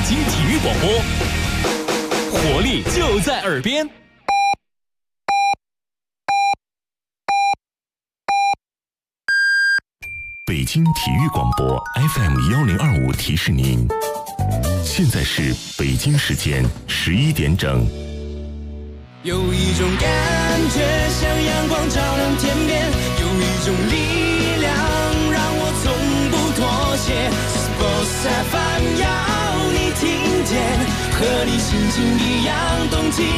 京体育广播，活力就在耳边。 北京体育广播 FM1025提示您，现在是北京时间11点整。 有一种感觉像阳光照亮天边，有一种力量让我从不妥协。Sports FM 要你听见，和你心情一样动起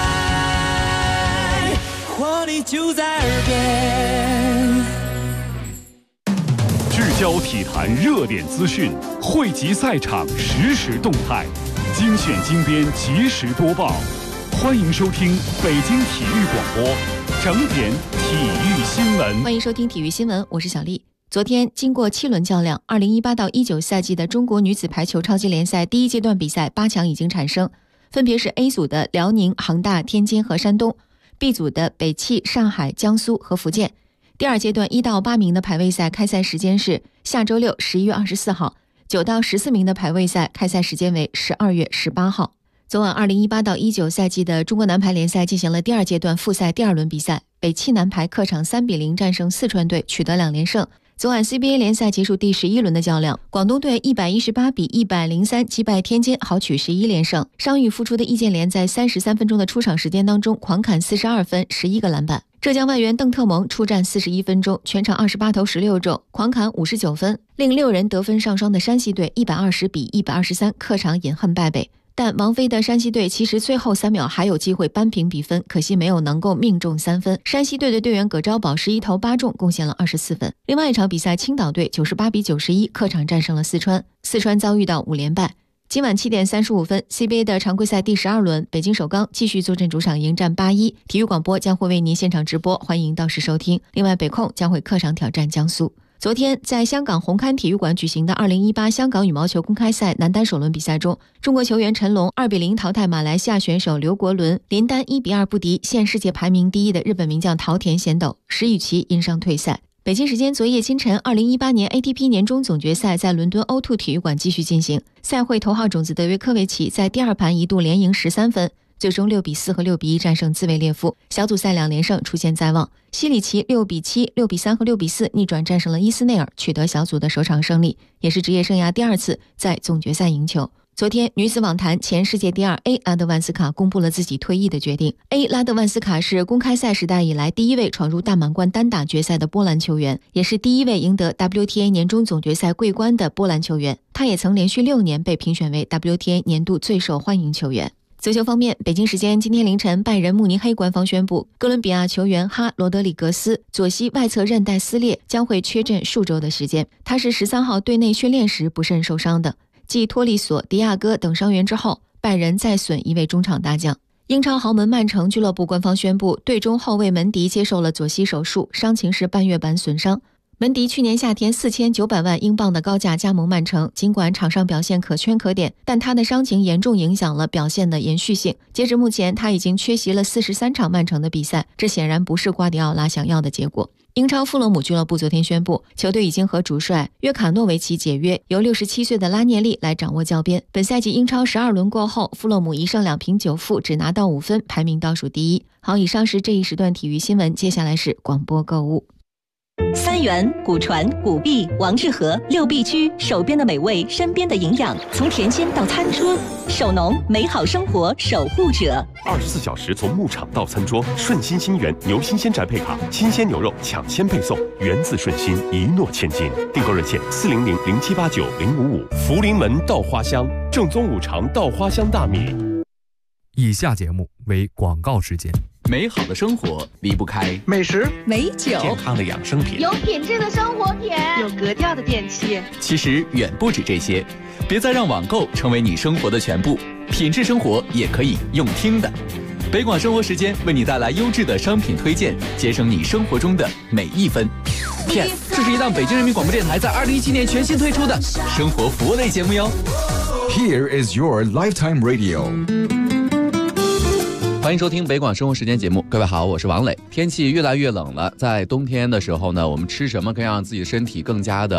来，活力就在耳边。 聚焦体坛热点资讯，汇集赛场实时动态，精选精编及时播报。欢迎收听北京体育广播整点体育新闻。 欢迎收听体育新闻，我是小丽。昨天经过7轮较量，2018到19赛季的中国女子排球超级联赛第一阶段比赛8强已经产生，分别是 A 组的辽宁、恒大、天津和山东， B 组的北汽、上海、江苏和福建。第二阶段1到8名的排位赛开赛时间是下周六11月24号，9到14名的排位赛开赛时间为12月18号。昨晚2018到19赛季的中国男排联赛进行了第二阶段复赛第2轮比赛，北汽男排客场3-0战胜四川队，取得2连胜。昨晚 CBA 联赛结束第11轮的较量，广东队118-103击败天津，豪取11连胜。伤愈复出的易建联在33分钟的出场时间当中狂砍42分，11个篮板。浙江外援邓特蒙出战41分钟，全场28投16中，狂砍59分，令6人得分上双的山西队120-123客场饮恨败北。但王菲的山西队其实最后3秒还有机会扳平比分，可惜没有能够命中3分。山西队的队员葛昭宝11投8中，贡献了24分。另外一场比赛，青岛队98-91客场战胜了四川，四川遭遇到5连败。今晚7点35分 CBA 的常规赛第12轮，北京首钢继续坐镇主场迎战81，体育广播将会为您现场直播，欢迎到时收听。另外北控将会客场挑战江苏。昨天在香港红磡体育馆举行的2018香港羽毛球公开赛男单首轮比赛中，中国球员陈龙2-0淘汰马来西亚选手刘国伦，林丹1-2不敌现世界排名第1的日本名将桃田贤斗，石宇奇因伤退赛。北京时间昨夜清晨，2018年 ATP 年终总决赛在伦敦 O2 体育馆继续进行。赛会头号种子德约科维奇在第2盘一度连赢13分，最终6-4和6-1战胜兹维列夫，小组赛2连胜出现在望。西里奇6-7、6-3和6-4逆转战胜了伊斯内尔，取得小组的首场胜利，也是职业生涯第2次在总决赛赢球。昨天，女子网坛前世界第2 A 拉德万斯卡公布了自己退役的决定。A 拉德万斯卡是公开赛时代以来第1位闯入大满贯单打决赛的波兰球员，也是第1位赢得 WTA 年终总决赛桂冠的波兰球员。他也曾连续6年被评选为 WTA 年度最受欢迎球员。足球方面，北京时间今天凌晨，拜仁慕尼黑官方宣布，哥伦比亚球员哈罗德里格斯左膝外侧韧带撕裂，将会缺阵数周的时间。他是13号队内训练时不慎受伤的。继托利索、迪亚哥等伤员之后，拜仁再损1位中场大将。英超豪门曼城俱乐部官方宣布，队中后卫门迪接受了左膝手术，伤情是半月板损伤。门迪去年夏天4900万英镑的高价加盟曼城，尽管场上表现可圈可点，但他的伤情严重影响了表现的延续性。截至目前，他已经缺席了43场曼城的比赛，这显然不是瓜迪奥拉想要的结果。英超富勒姆俱乐部昨天宣布，球队已经和主帅约卡诺维奇解约，由67岁的拉涅利来掌握教鞭。本赛季英超12轮过后，富勒姆1胜2平9负，只拿到5分，排名倒数第1。好，以上是这一时段体育新闻，接下来是广播购物。 三元、古传、古币、王致和6必居，手边的美味，身边的营养，从甜心到餐桌，手农美好生活守护者。 24小时从牧场到餐桌，顺心新源牛新鲜宅配卡，新鲜牛肉抢先配送，源自顺心，一诺千金。订购热线400-0789-055。福临门稻花香，正宗五常稻花香大米。 以下节目为广告时间。 美好的生活离不开美食、 美酒、 健康的养生品， 有品质的生活品， 有格调的电器。 其实远不止这些，别再让网购成为你生活的全部，品质生活也可以用听的。北广生活时间为你带来优质的商品推荐，节省你生活中的每一分。Yes， 这是一档北京人民广播电台在2017年全新推出的生活服务类节目哟。 Here is your lifetime radio。 欢迎收听北广生活时间节目，各位好，我是王磊。天气越来越冷了，在冬天的时候呢，我们吃什么可以让自己的身体更加的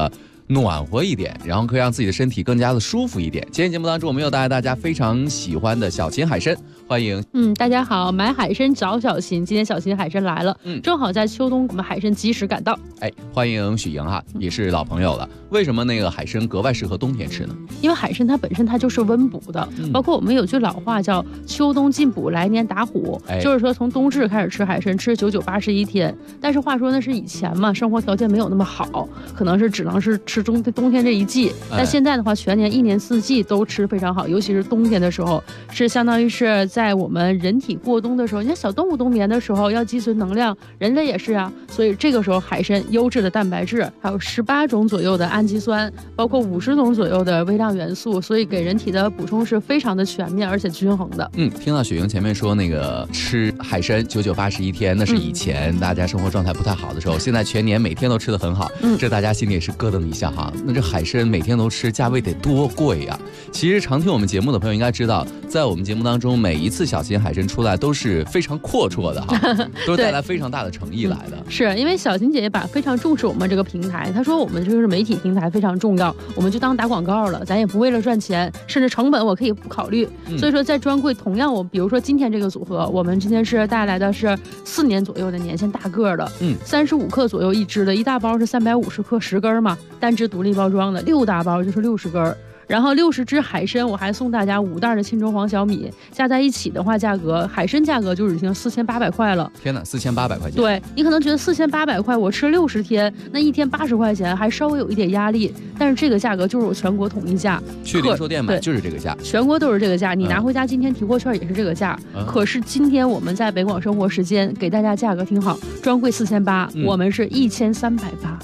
暖和一点，然后可以让自己的身体更加的舒服一点。今天节目当中，我们又带来大家非常喜欢的小秦海参，欢迎。 大家好，买海参找小秦，今天小秦海参来了，正好在秋冬，我们海参及时赶到。 欢迎许莹哈，也是老朋友了。为什么那个海参格外适合冬天吃呢？ 因为海参它本身它就是温补的，包括我们有句老话叫秋冬进补，来年打虎，就是说从冬至开始吃海参，吃99、81天。但是话说那是以前嘛，生活条件没有那么好，可能是只能是吃冬天这一季。但现在的话，全年1年4季都吃非常好，尤其是冬天的时候，是相当于是在我们人体过冬的时候，你看小动物冬眠的时候要积存能量，人类也是啊，所以这个时候海参优质的蛋白质，还有18种左右的氨基酸，包括50种左右的微量元素，所以给人体的补充是非常的全面而且均衡的。 听到雪莹前面说那个吃海参99、81天，那是以前大家生活状态不太好的时候，现在全年每天都吃得很好，这大家心里也是咯噔一下哈。那这海参每天都吃，价位得多贵呀？其实常听我们节目的朋友应该知道，在我们节目当中，每一次小秦海参出来都是非常阔绰的哈，都是带来非常大的诚意来的。 是因为小秦姐姐非常重视我们这个平台，她说我们就是媒体平台非常重要，我们就当打广告了，咱也不为了赚钱，甚至成本我可以不考虑。所以说在专柜同样比如说今天这个组合，我们今天是带来的是4年左右的年限大个的，35克左右一支的，一大包是350克10根嘛，单支独立包装的，6大包就是60根。然后60只海参，我还送大家5袋的沁州黄小米，加在一起的话，海参价格就已经4800块了。 天哪，4800块钱！ 对，你可能觉得4800块，我吃60天，那一天80块钱，还稍微有一点压力。但是这个价格就是我全国统一价， 去零售店买就是这个价， 全国都是这个价。你拿回家今天提货券也是这个价。可是今天我们在北广生活时间给大家价格挺好，专柜4800，我们是1380。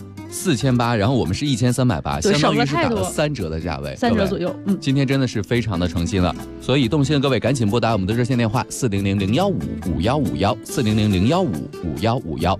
4800，然后我们是1380，相当于是打了3折的价位 ，3折左右。 今天真的是非常的诚心了，所以动心的各位赶紧拨打我们的热线电话400-015-5151，400-015-5151。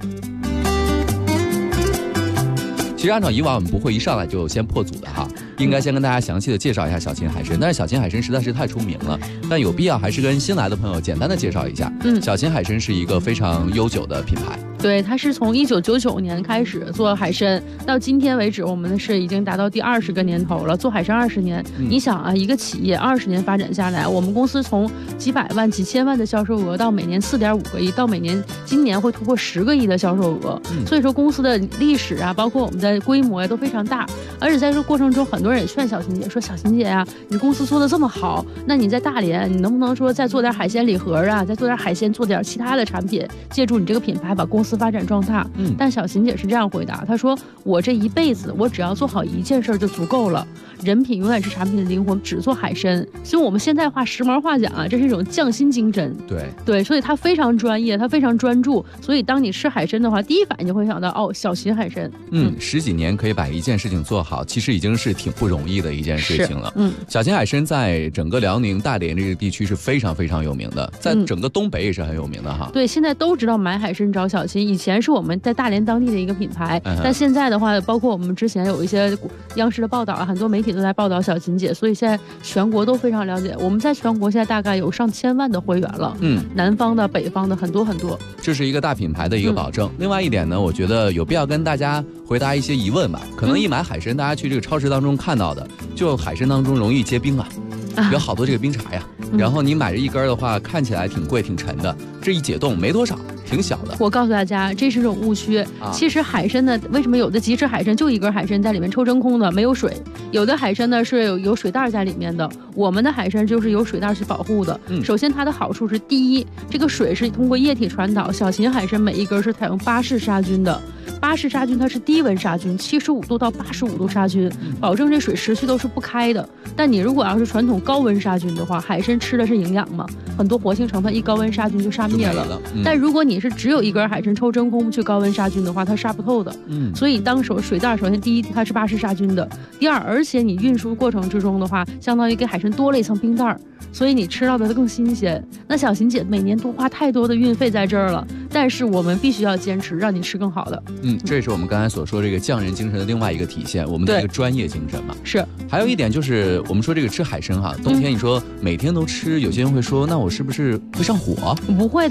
其实按照以往我们不会一上来就先破组的哈，应该先跟大家详细的介绍一下小秦海参，但是小秦海参实在是太出名了，但有必要还是跟新来的朋友简单的介绍一下。小秦海参是一个非常悠久的品牌。 对，它是从1999年开始做海参，到今天为止，我们是已经达到第20个年头了，做海参20年。你想啊，一个企业20年发展下来，我们公司从几百万、几千万的销售额，到每年4.5个亿，到今年会突破10个亿的销售额。所以说公司的历史啊，包括我们的规模呀，都非常大。而且在这个过程中，很多人也劝小秦姐说：“小秦姐呀，你公司做的这么好，那你在大连，你能不能说再做点海鲜礼盒啊，再做点海鲜，做点其他的产品，借助你这个品牌把公司发展壮大？”但小秦姐是这样回答，她说：“我这一辈子，我只要做好一件事就足够了。人品永远是产品的灵魂，只做海参。所以我们现在话时髦话讲啊，这是一种匠心精神。对，所以他非常专业，他非常专注。所以当你吃海参的话，第一反应就会想到哦，小秦海参。 10几年可以把一件事情做好，其实已经是挺不容易的一件事情了。小秦海参在整个辽宁大连这个地区是非常非常有名的，在整个东北也是很有名的哈。 对，现在都知道买海参找小秦，以前是我们在大连当地的一个品牌，但现在的话，包括我们之前有一些央视的报道啊，很多媒体都在报道小秦姐，所以现在全国都非常了解。我们在全国现在大概有上千万的会员了，南方的、北方的很多很多。 这是一个大品牌的一个保证。另外一点呢，我觉得有必要跟大家回答一些疑问吧。可能一买海参，大家去这个超市当中看到的，就海参当中容易结冰啊，有好多这个冰碴呀。然后你买这一根的话，看起来挺贵挺沉的，这一解冻没多少，挺小的。 我告诉大家，这是种误区。其实海参呢，为什么有的即食海参就一根海参在里面抽真空的，没有水；有的海参呢是有水袋在里面的。我们的海参就是有水袋去保护的。首先它的好处是，第一，这个水是通过液体传导。小秦海参每一根是采用巴氏杀菌的。巴氏杀菌它是低温杀菌，75度到85度杀菌，保证这水持续都是不开的。但你如果要是传统高温杀菌的话，海参吃的是营养嘛，很多活性成分一高温杀菌就杀灭了。但如果你是只有一根海参抽真空去高温杀菌的话，它杀不透的。所以当水袋首先第一它是巴氏杀菌的，第二，而且你运输过程之中的话，相当于给海参多了一层冰袋，所以你吃到的更新鲜。那小秦姐每年多花太多的运费在这儿了，但是我们必须要坚持，让你吃更好的。 这也是我们刚才所说这个匠人精神的另外一个体现，我们的一个专业精神嘛。 是。 还有一点就是我们说这个吃海参哈，冬天你说每天都吃，有些人会说那我是不是会上火？ 不会的。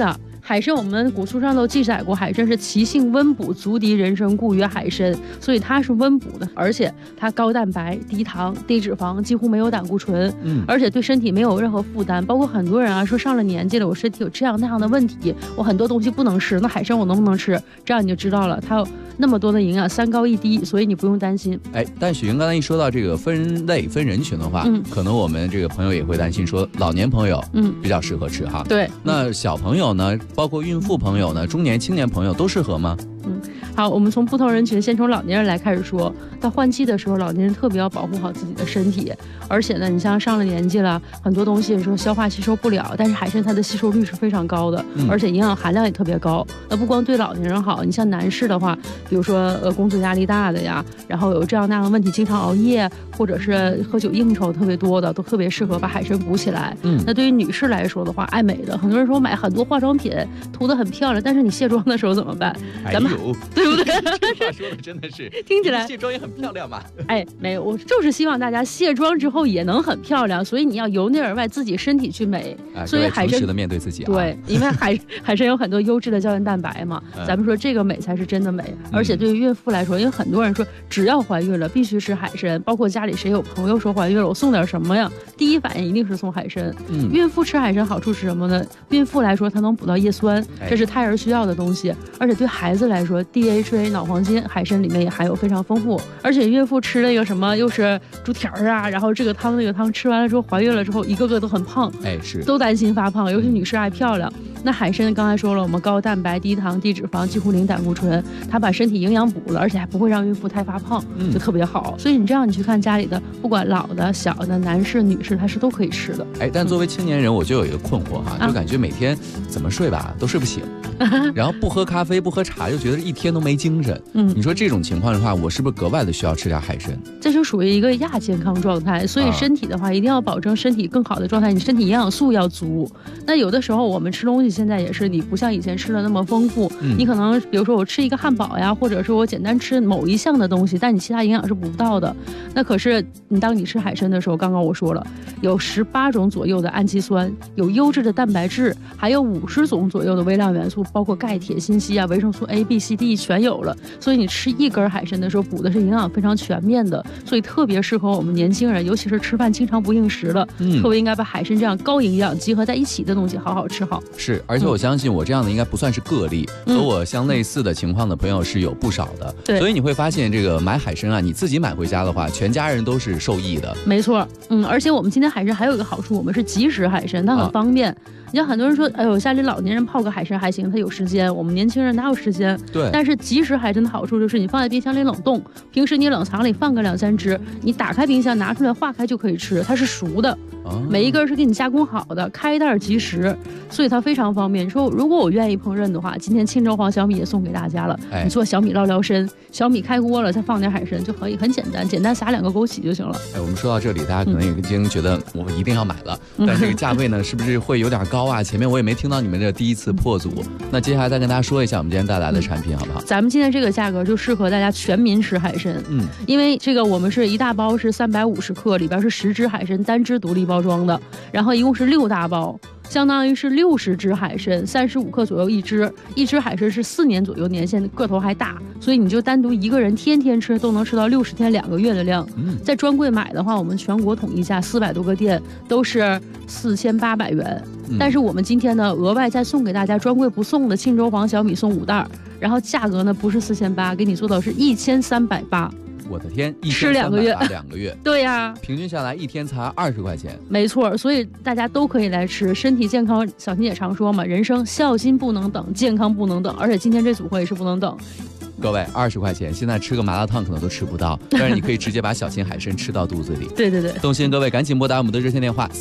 海参我们古书上都记载过，海参是其性温补，足敌人参，故曰海参。所以它是温补的，而且它高蛋白、低糖、低脂肪，几乎没有胆固醇，而且对身体没有任何负担。包括很多人啊说上了年纪了，我身体有这样那样的问题，我很多东西不能吃，那海参我能不能吃？这样你就知道了，它有那么多的营养，3高1低，所以你不用担心。 但许云刚才一说到这个分类分人群的话，可能我们这个朋友也会担心说，老年朋友比较适合吃哈。 对， 那小朋友呢，包括孕妇朋友呢，中年青年朋友都适合吗？ 好，我们从不同人群，先从老年人来开始说。到换季的时候，老年人特别要保护好自己的身体，而且呢，你像上了年纪了，很多东西说消化吸收不了，但是海参它的吸收率是非常高的，而且营养含量也特别高。那不光对老年人好，你像男士的话，比如说工作压力大的呀，然后有这样那样的问题，经常熬夜或者是喝酒应酬特别多的，都特别适合把海参补起来。那对于女士来说的话，爱美的，很多人说买很多化妆品涂得很漂亮，但是你卸妆的时候怎么办？咱们对不对？ 这话说的真的是听起来卸妆也很漂亮嘛。 没有，我就是希望大家卸妆之后也能很漂亮，所以你要由内而外自己身体去美。所以海参诚实的面对自己对，因为海参有很多优质的胶原蛋白嘛，咱们说这个美才是真的美。而且对于孕妇来说，因为很多人说只要怀孕了必须吃海参，包括家里谁有朋友说怀孕了，我送点什么呀？第一反应一定是送海参。孕妇吃海参好处是什么呢？孕妇来说，它能补到叶酸，这是胎儿需要的东西。而且对孩子来说 ，DHA 脑黄金海参里面也含有非常丰富。而且孕妇吃那个什么又是猪蹄儿啊，然后这个汤那个汤吃完了之后，怀孕了之后一个个都很胖， 是都担心发胖，尤其女士爱漂亮。那海参刚才说了，我们高蛋白、低糖、低脂肪，几乎零胆固醇，它把身体营养补了，而且还不会让孕妇太发胖，就特别好。所以你这样你去看家里的，不管老的、小的、男士、女士，它是都可以吃的。 但作为青年人，我就有一个困惑哈，就感觉每天怎么睡吧都睡不醒，然后不喝咖啡、不喝茶，就觉得一天都没精神。你说这种情况的话，我是不是格外的需要吃点海参？ 这就属于一个亚健康状态，所以身体的话一定要保证身体更好的状态，你身体营养素要足。那有的时候我们吃东西现在也是，你不像以前吃的那么丰富，你可能比如说我吃一个汉堡呀，或者是我简单吃某一项的东西，但你其他营养是补不到的。那可是当你吃海参的时候，刚刚我说了，有18种左右的氨基酸，有优质的蛋白质，还有50种左右的微量元素，包括钙、铁、锌、硒啊，维生素 A、B、C、D 全有了。所以你吃一根海参的时候，补的是营养非常全面的，所以特别适合我们年轻人，尤其是吃饭经常不应时的，特别应该把海参这样高营养集合在一起的东西好好吃好。 是，而且我相信我这样的应该不算是个例，和我相类似的情况的朋友是有不少的。 对， 所以你会发现这个买海参啊，你自己买回家的话，全家人都是受益的。 没错，而且我们今天海参还有一个好处，我们是即食海参，它很方便。你像很多人说，哎呦，家里老年人泡个海参还行，他有时间，我们年轻人哪有时间？ 对。 但是即食海参的好处就是你放在冰箱里冷冻，平时你冷藏里放个2、3只，你打开冰箱拿出来化开就可以吃，它是熟的。每一根是给你加工好的，开袋即食，所以它非常方便。你说如果我愿意烹饪的话，今天清粥黄小米也送给大家了。你做小米捞捞参，小米开锅了，再放点海参就可以，很简单，简单撒2个枸杞就行了。 我们说到这里，大家可能已经觉得我一定要买了，但这个价位呢，是不是会有点高啊？前面我也没听到你们这第一次破组，那接下来再跟大家说一下我们今天带来的产品好不好？ 咱们今天这个价格就适合大家全民吃海参，因为这个我们是一大包是350克，里边是10只海参单只独立包装的，然后一共是6大包，相当于是60只海参，35克左右一只海参是4年左右年限，个头还大，所以你就单独一个人天天吃都能吃到60天2个月的量。在专柜买的话，我们全国统一价400多个店都是4800元，但是我们今天呢额外再送给大家专柜不送的庆州黄小米送5袋，然后价格呢不是4800，给你做到是1380。 我的天， 吃2个月 ，2个月， 对呀， 平均下来一天才20块钱， 没错，所以大家都可以来吃，身体健康。小新也常说嘛，人生孝心不能等，健康不能等，而且今天这组合也是不能等。 各位，20块钱，现在吃个麻辣烫可能都吃不到，但是你可以直接把小心海参吃到肚子里。 对对对， 动心各位赶紧拨打我们的热线电话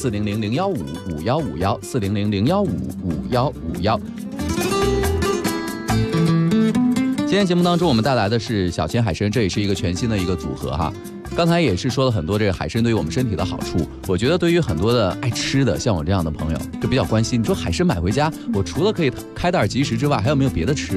400-015-5151，400-015-5151。今天节目当中我们带来的是小鲜海参，这也是一个全新的一个组合哈。刚才也是说了很多这个海参对于我们身体的好处，我觉得对于很多的爱吃的像我这样的朋友就比较关心，你说海参买回家，我除了可以开袋即食之外，还有没有别的吃法？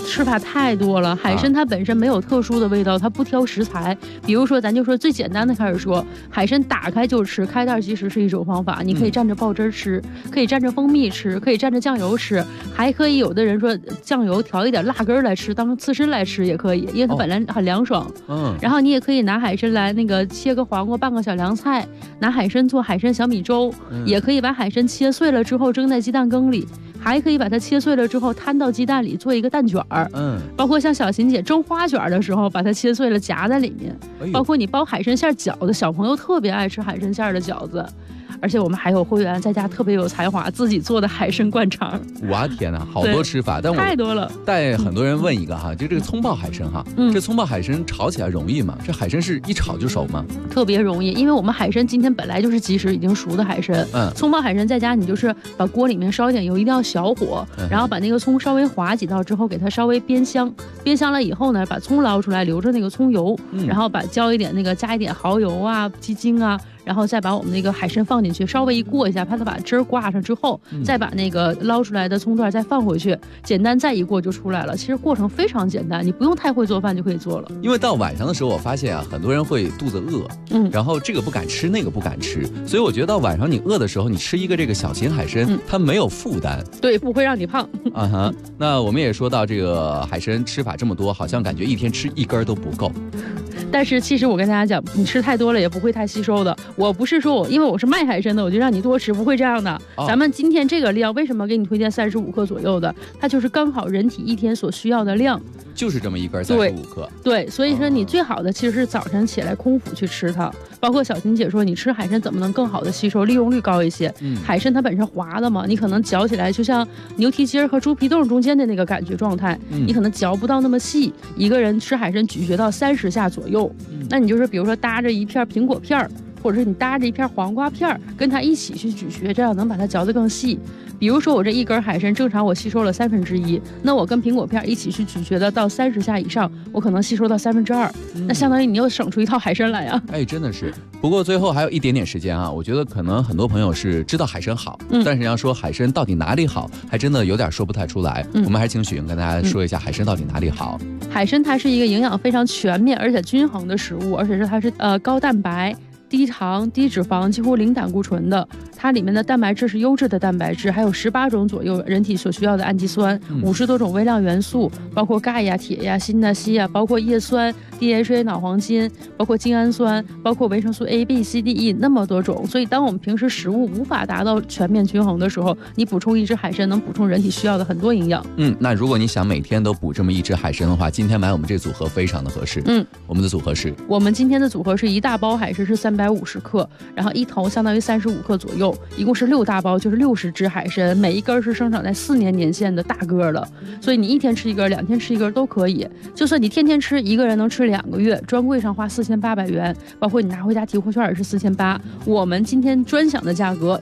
吃法太多了。海参它本身没有特殊的味道，它不挑食材。比如说，咱就说最简单的开始说，海参打开就吃，开袋其实是一种方法。你可以蘸着爆汁吃，可以蘸着蜂蜜吃，可以蘸着酱油吃，还可以有的人说酱油调一点辣根来吃，当刺身来吃也可以，因为它本来很凉爽。然后你也可以拿海参来那个切个黄瓜，拌个小凉菜，拿海参做海参小米粥，也可以把海参切碎了之后蒸在鸡蛋羹里。还可以把它切碎了之后摊到鸡蛋里做一个蛋卷儿，包括像小琴姐蒸花卷的时候，把它切碎了夹在里面，包括你包海参馅饺子，小朋友特别爱吃海参馅的饺子。而且我们还有会员在家特别有才华，自己做的海参灌肠。 哇天哪，好多吃法，但我太多了。 带很多人问一个哈，就这个葱爆海参哈，这葱爆海参炒起来容易吗？这海参是一炒就熟吗？ 特别容易，因为我们海参今天本来就是即食已经熟的海参。葱爆海参在家你就是把锅里面烧一点油，一定要小火，然后把那个葱稍微划几道之后，给它稍微煸香，煸香了以后呢，把葱捞出来，留着那个葱油，然后加一点蚝油啊、鸡精啊。然后再把我们那个海参放进去，稍微一过一下，怕它把汁儿挂上之后，再把那个捞出来的葱段再放回去，简单再一过就出来了。其实过程非常简单，你不用太会做饭就可以做了。 因为到晚上的时候，我发现啊，很多人会肚子饿，然后这个不敢吃，那个不敢吃，所以我觉得到晚上你饿的时候，你吃一个这个小型海参，它没有负担， 对，不会让你胖。 那我们也说到这个海参吃法这么多，好像感觉一天吃一根都不够。 但是其实我跟大家讲，你吃太多了也不会太吸收的。我不是说因为我是卖海参的，我就让你多吃，不会这样的。咱们今天这个量，为什么给你推荐35克左右的？它就是刚好人体一天所需要的量， 就是这么一根35克。 对，所以说你最好的其实是早晨起来空腹去吃它。包括小琴姐说，你吃海参怎么能更好的吸收，利用率高一些？海参它本身滑的嘛，你可能嚼起来就像牛蹄筋和猪皮冻中间的那个感觉状态，你可能嚼不到那么细。一个人吃海参咀嚼到30下左右，那你就是比如说搭着一片苹果片，或者是你搭着一片黄瓜片，跟它一起去咀嚼，这样能把它嚼得更细。比如说我这一根海参，正常我吸收了1/3，那我跟苹果片一起去咀嚼的到30下以上，我可能吸收到2/3，那相当于你又省出一套海参来呀。 真的是。不过最后还有一点点时间啊，我觉得可能很多朋友是知道海参好，但是要说海参到底哪里好，还真的有点说不太出来。我们还是请许莹跟大家说一下海参到底哪里好。 海参它是一个营养非常全面而且均衡的食物，而且它是高蛋白、低糖、低脂肪，几乎零胆固醇的。它里面的蛋白质是优质的蛋白质，还有18种左右人体所需要的氨基酸，50多种微量元素，包括钙呀、铁呀、锌呐、硒呀，包括叶酸、DHA 脑黄金，包括精氨酸，包括维生素 A、B、C、D、E 那么多种。所以当我们平时食物无法达到全面均衡的时候，你补充一只海参能补充人体需要的很多营养。 那如果你想每天都补这么一只海参的话，今天买我们这组合非常的合适。我们的组合是， 我们今天的组合是一大包海参是350克，然后一头相当于35克左右，一共是6大包，就是60只海参，每一根是生长在4年年限的大个了，所以你一天吃一根，2天吃一根都可以。就算你天天吃，一个人能吃2个月，专柜上花4800元，包括你拿回家提货券也是4800，我们今天专享的价格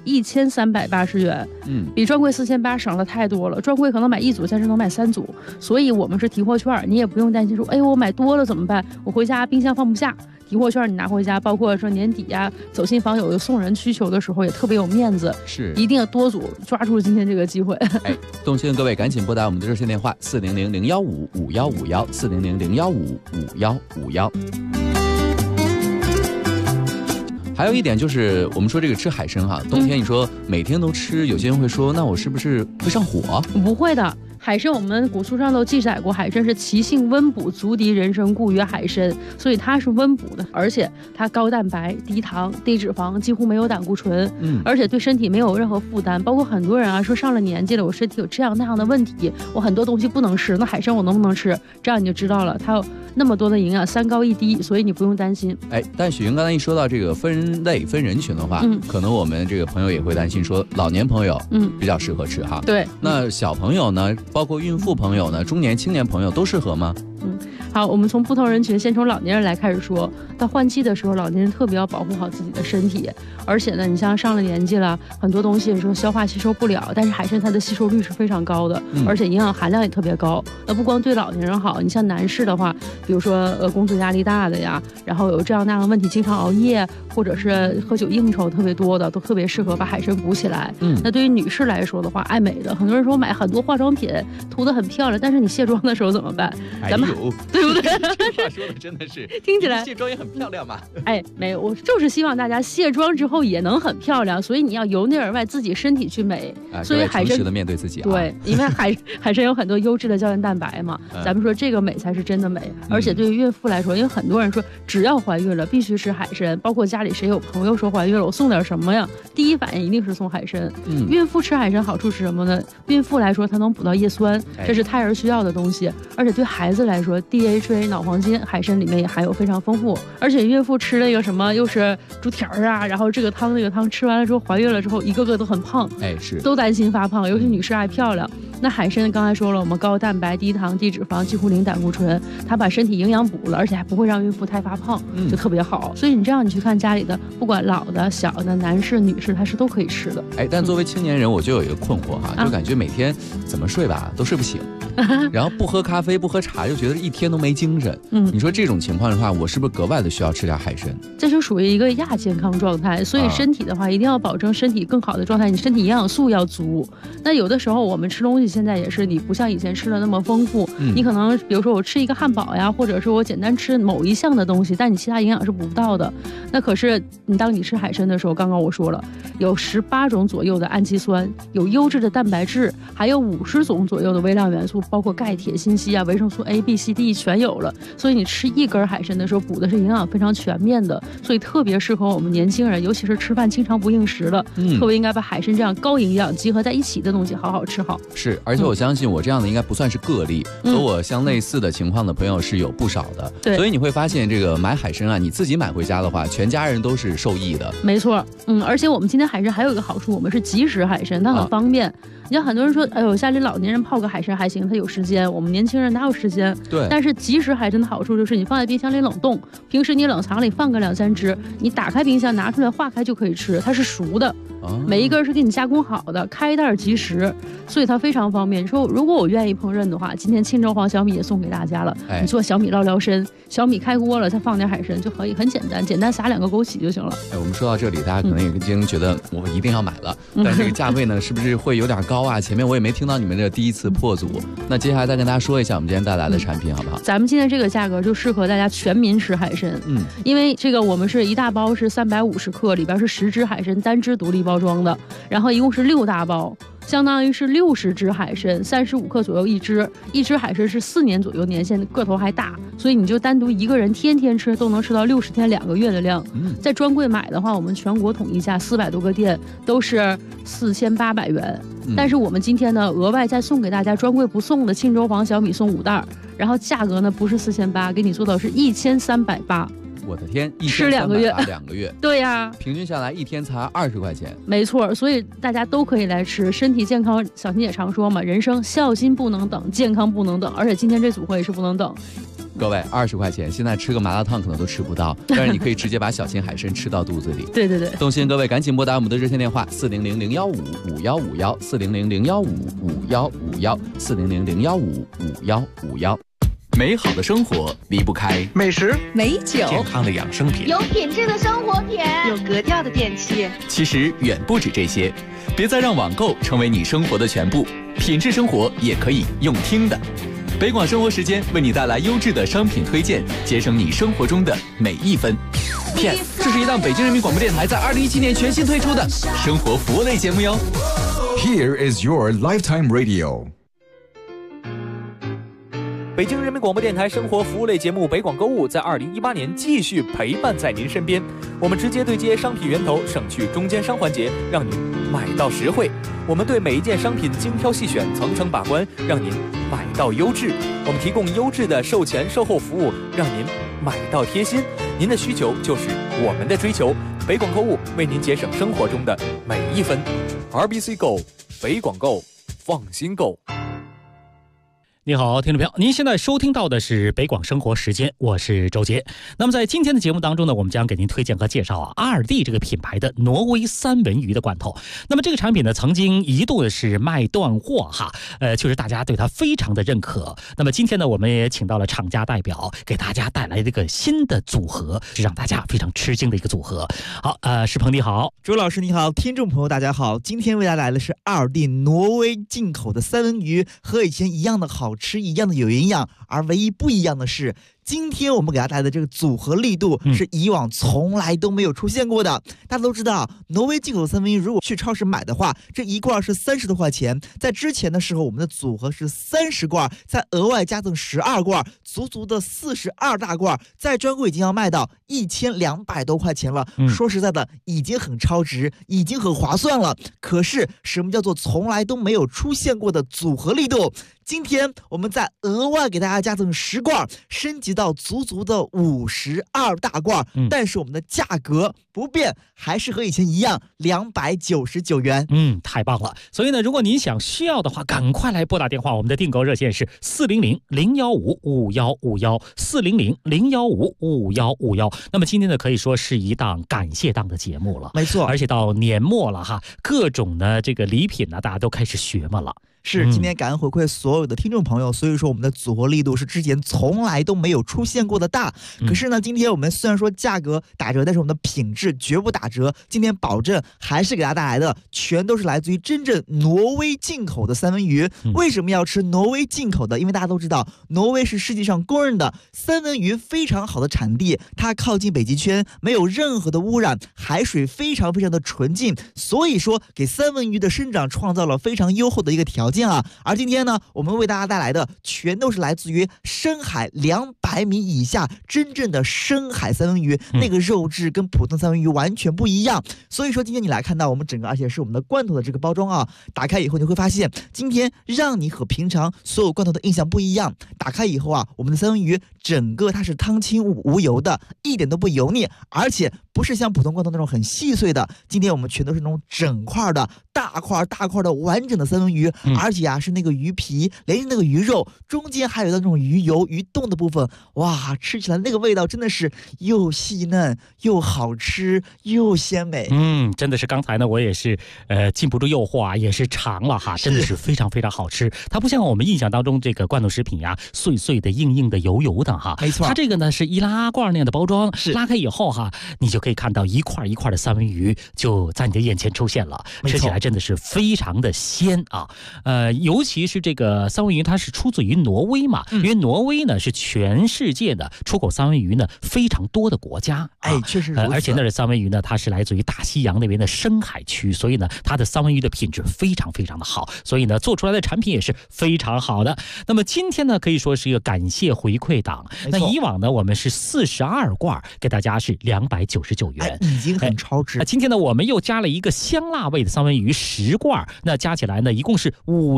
1380元，比专柜4800省了太多了。专柜可能买1组，但是能买3组，所以我们是提货券，你也不用担心说，我买多了怎么办？我回家冰箱放不下。提货券你拿回家，包括说年底呀、走亲访友有送人需求的时候，也特别有面子。 是， 一定要多组，抓住今天这个机会。 动心的各位赶紧拨打我们的热线电话400-015-5151，400-015-5151。还有一点就是，我们说这个吃海参哈，冬天你说每天都吃，有些人会说，那我是不是会上火？ 不会的。海参我们古书上都记载过，海参是其性温补，足敌人参，故曰海参，所以它是温补的，而且它高蛋白、低糖、低脂肪，几乎没有胆固醇，而且对身体没有任何负担。包括很多人啊说上了年纪了，我身体有这样那样的问题，我很多东西不能吃，那海参我能不能吃？这样你就知道了，它有那么多的营养，3高1低，所以你不用担心。 但许莹刚才一说到这个分类分人群的话，可能我们这个朋友也会担心说，老年朋友比较适合吃哈。 对， 那小朋友呢，包括孕妇朋友呢，中年青年朋友都适合吗？ 好，我们从不同人群，先从老年人来开始说。到换季的时候，老年人特别要保护好自己的身体，而且呢，你像上了年纪了，很多东西说消化吸收不了，但是海参它的吸收率是非常高的，而且营养含量也特别高。那不光对老年人好，你像男士的话，比如说工作压力大的呀，然后有这样那样的问题，经常熬夜或者是喝酒应酬特别多的，都特别适合把海参补起来。那对于女士来说的话，爱美的，很多人说买很多化妆品涂得很漂亮，但是你卸妆的时候怎么办？咱们对不对？ 这话说的真的是听起来卸妆也很漂亮嘛。 哎，没有，我就是希望大家卸妆之后也能很漂亮，所以你要由内而外自己身体去美。所以诚实的面对自己啊。 对，因为海参有很多优质的胶原蛋白嘛，咱们说这个美才是真的美。而且对于孕妇来说，因为很多人说只要怀孕了必须吃海参，包括家里谁有朋友说怀孕了，我送点什么呀？第一反应一定是送海参。孕妇吃海参好处是什么呢？孕妇来说，它能补到叶酸，这是胎儿需要的东西。而且对孩子来说 ，DHA 脑黄金海参里面也含有非常丰富。而且孕妇吃了一个什么，又是猪蹄儿啊，然后这个汤那个汤，吃完了之后怀孕了之后，一个个都很胖， 是都担心发胖，尤其女士爱漂亮。那海参刚才说了，我们高蛋白、低糖、低脂肪，几乎零胆固醇，它把身体营养补了，而且还不会让孕妇太发胖，就特别好。所以你这样你去看家里的，不管老的、小的、男士、女士，它是都可以吃的。 但作为青年人，我就有一个困惑哈，就感觉每天怎么睡吧都睡不醒，然后不喝咖啡、不喝茶，就觉得一天都没精神。你说这种情况的话，我是不是格外的需要吃点海参？ 这就属于一个亚健康状态，所以身体的话一定要保证身体更好的状态，你身体营养素要足。那有的时候我们吃东西现在也是，你不像以前吃的那么丰富，你可能比如说我吃一个汉堡呀，或者是我简单吃某一项的东西，但你其他营养是补不到的。那可是当你吃海参的时候，刚刚我说了，有18种左右的氨基酸，有优质的蛋白质，还有50种左右的微量元素，包括钙、铁、锌、硒啊，维生素 A、B、C、D 全有了。所以你吃一根海参的时候，补的是营养非常全面的，所以特别适合我们年轻人，尤其是吃饭经常不应时的，特别应该把海参这样高营养集合在一起的东西好好吃好。 是，而且我相信我这样的应该不算是个例，和我相类似的情况的朋友是有不少的。 对， 所以你会发现这个买海参啊，你自己买回家的话，全家人都是受益的。 没错，而且我们今天海参还有一个好处，我们是即食海参，它很方便。你像很多人说，哎呦，家里老年人泡个海参还行，他有时间，我们年轻人哪有时间？ 对。 但是即食海参的好处就是，你放在冰箱里冷冻，平时你冷藏里放个2-3只，你打开冰箱拿出来化开就可以吃，它是熟的，每一根是给你加工好的，开袋即食，所以它非常方便。说如果我愿意烹饪的话，今天青州黄小米也送给大家了。你做小米捞捞参，小米开锅了，再放点海参就可以，很简单，简单撒2个枸杞就行了。 我们说到这里，大家可能已经觉得我一定要买了，但这个价位呢，是不是会有点高啊？前面我也没听到你们这第一次破组，那接下来再跟大家说一下我们今天带来的产品好不好？ 咱们今天这个价格就适合大家全民吃海参，因为这个我们是一大包是350克，里边是10只海参单只独立包装的，然后一共是6大包。相当于是60只海参，35克左右一只海参是4年左右年限，个头还大，所以你就单独一个人天天吃都能吃到60天2个月的量。在专柜买的话，我们全国统一价400多个店都是4800元，但是我们今天呢额外再送给大家专柜不送的青州黄小米送5袋，然后价格呢不是4800，给你做到是1380。 我的天， 吃2个月 ，2个月， 对呀， 平均下来一天才20块钱， 没错，所以大家都可以来吃，身体健康。小新也常说嘛，人生孝心不能等，健康不能等，而且今天这组合也是不能等。 各位，20块钱，现在吃个麻辣烫可能都吃不到，但是你可以直接把小青海参吃到肚子里。 对对对， 动心各位赶紧拨打我们的热线电话400-015-5151，400-015-5151，400-015-5151。 美好的生活离不开美食、 美酒、 健康的养生品， 有品质的生活品， 有格调的电器。 其实远不止这些，别再让网购成为你生活的全部，品质生活也可以用听的。北广生活时间为你带来优质的商品推荐，节省你生活中的每一分。Yes， 这是一档北京人民广播电台在2017年全新推出的生活服务类节目哟。 Here is your lifetime radio。 北京人民广播电台生活服务类节目北广购物在2018年继续陪伴在您身边，我们直接对接商品源头，省去中间商环节，让您买到实惠。我们对每一件商品精挑细选，层层把关，让您买到优质。我们提供优质的售前售后服务，让您买到贴心。您的需求就是我们的追求，北广购物为您节省生活中的每一分。RBC Go， 北广购，放心购。 你好，听众朋友，您现在收听到的是北广生活时间，我是周杰。那么在今天的节目当中呢，我们将给您推荐和介绍阿尔蒂这个品牌的挪威三文鱼的罐头。那么这个产品呢，曾经一度的是卖断货哈，确实大家对它非常的认可。那么今天呢，我们也请到了厂家代表，给大家带来这个新的组合，是让大家非常吃惊的一个组合。好，石鹏你好， 周老师你好，听众朋友大家好，今天为大家带来的是阿尔蒂挪威进口的三文鱼，和以前一样的好吃，一样的有营养，而唯一不一样的是，今天我们给大家带来的这个组合力度是以往从来都没有出现过的。大家都知道，挪威进口的三文鱼，如果去超市买的话，这一罐是30多块钱。在之前的时候，我们的组合是30罐，再额外加赠12罐，足足的42大罐，在专柜已经要卖到1200多块钱了。说实在的，已经很超值，已经很划算了。可是什么叫做从来都没有出现过的组合力度？今天我们再额外给大家加赠10罐，升级到足足的52大罐，但是我们的价格不变，还是和以前一样299元。 太棒了！所以呢，如果您需要的话，赶快来拨打电话，我们的订购热线是400-015-5151，400-015-5151。那么今天呢，可以说是一档感谢档的节目了， 没错。 而且到年末了哈，各种呢这个礼品呢，大家都开始学嘛了。 是，今天感恩回馈所有的听众朋友，所以说我们的组合力度是之前从来都没有出现过的大。可是呢，今天我们虽然说价格打折，但是我们的品质绝不打折。今天保证还是给大家带来的全都是来自于真正挪威进口的三文鱼。为什么要吃挪威进口的？因为大家都知道，挪威是世界上公认的三文鱼非常好的产地，它靠近北极圈，没有任何的污染，海水非常非常的纯净，所以说给三文鱼的生长创造了非常优厚的一个条件。而今天呢，我们为大家带来的全都是来自于深海200米以下真正的深海三文鱼，那个肉质跟普通三文鱼完全不一样。所以说今天你来看到我们整个，而且是我们的罐头的这个包装啊，打开以后你会发现，今天让你和平常所有罐头的印象不一样。打开以后啊，我们的三文鱼整个它是汤清无油的，一点都不油腻，而且不是像普通罐头那种很细碎的，今天我们全都是那种整块的大块的完整的三文鱼，而且啊是那个鱼皮连着那个鱼肉，中间还有那种鱼油鱼冻的部分，哇，吃起来那个味道真的是又细嫩又好吃又鲜美。 真的是刚才呢我也是禁不住诱惑啊，也是尝了哈，真的是非常非常好吃。它不像我们印象当中这个罐头食品呀，碎碎的硬硬的油油的哈， 没错， 它这个呢是易拉罐那样的包装，拉开以后哈，你就可以看到一块一块的三文鱼就在你的眼前出现了，吃起来真的是非常的鲜啊。尤其是这个三文鱼，它是出自于挪威嘛，因为挪威呢是全世界的出口三文鱼呢非常多的国家， 确实如此。 而且那的三文鱼呢，它是来自于大西洋那边的深海区，所以呢，它的三文鱼的品质非常非常的好，所以呢，做出来的产品也是非常好的。那么今天呢，可以说是一个感谢回馈档。那以往呢，我们是42罐，给大家是299元， 已经很超值。 今天呢，我们又加了一个香辣味的三文鱼10罐，那加起来呢，一共是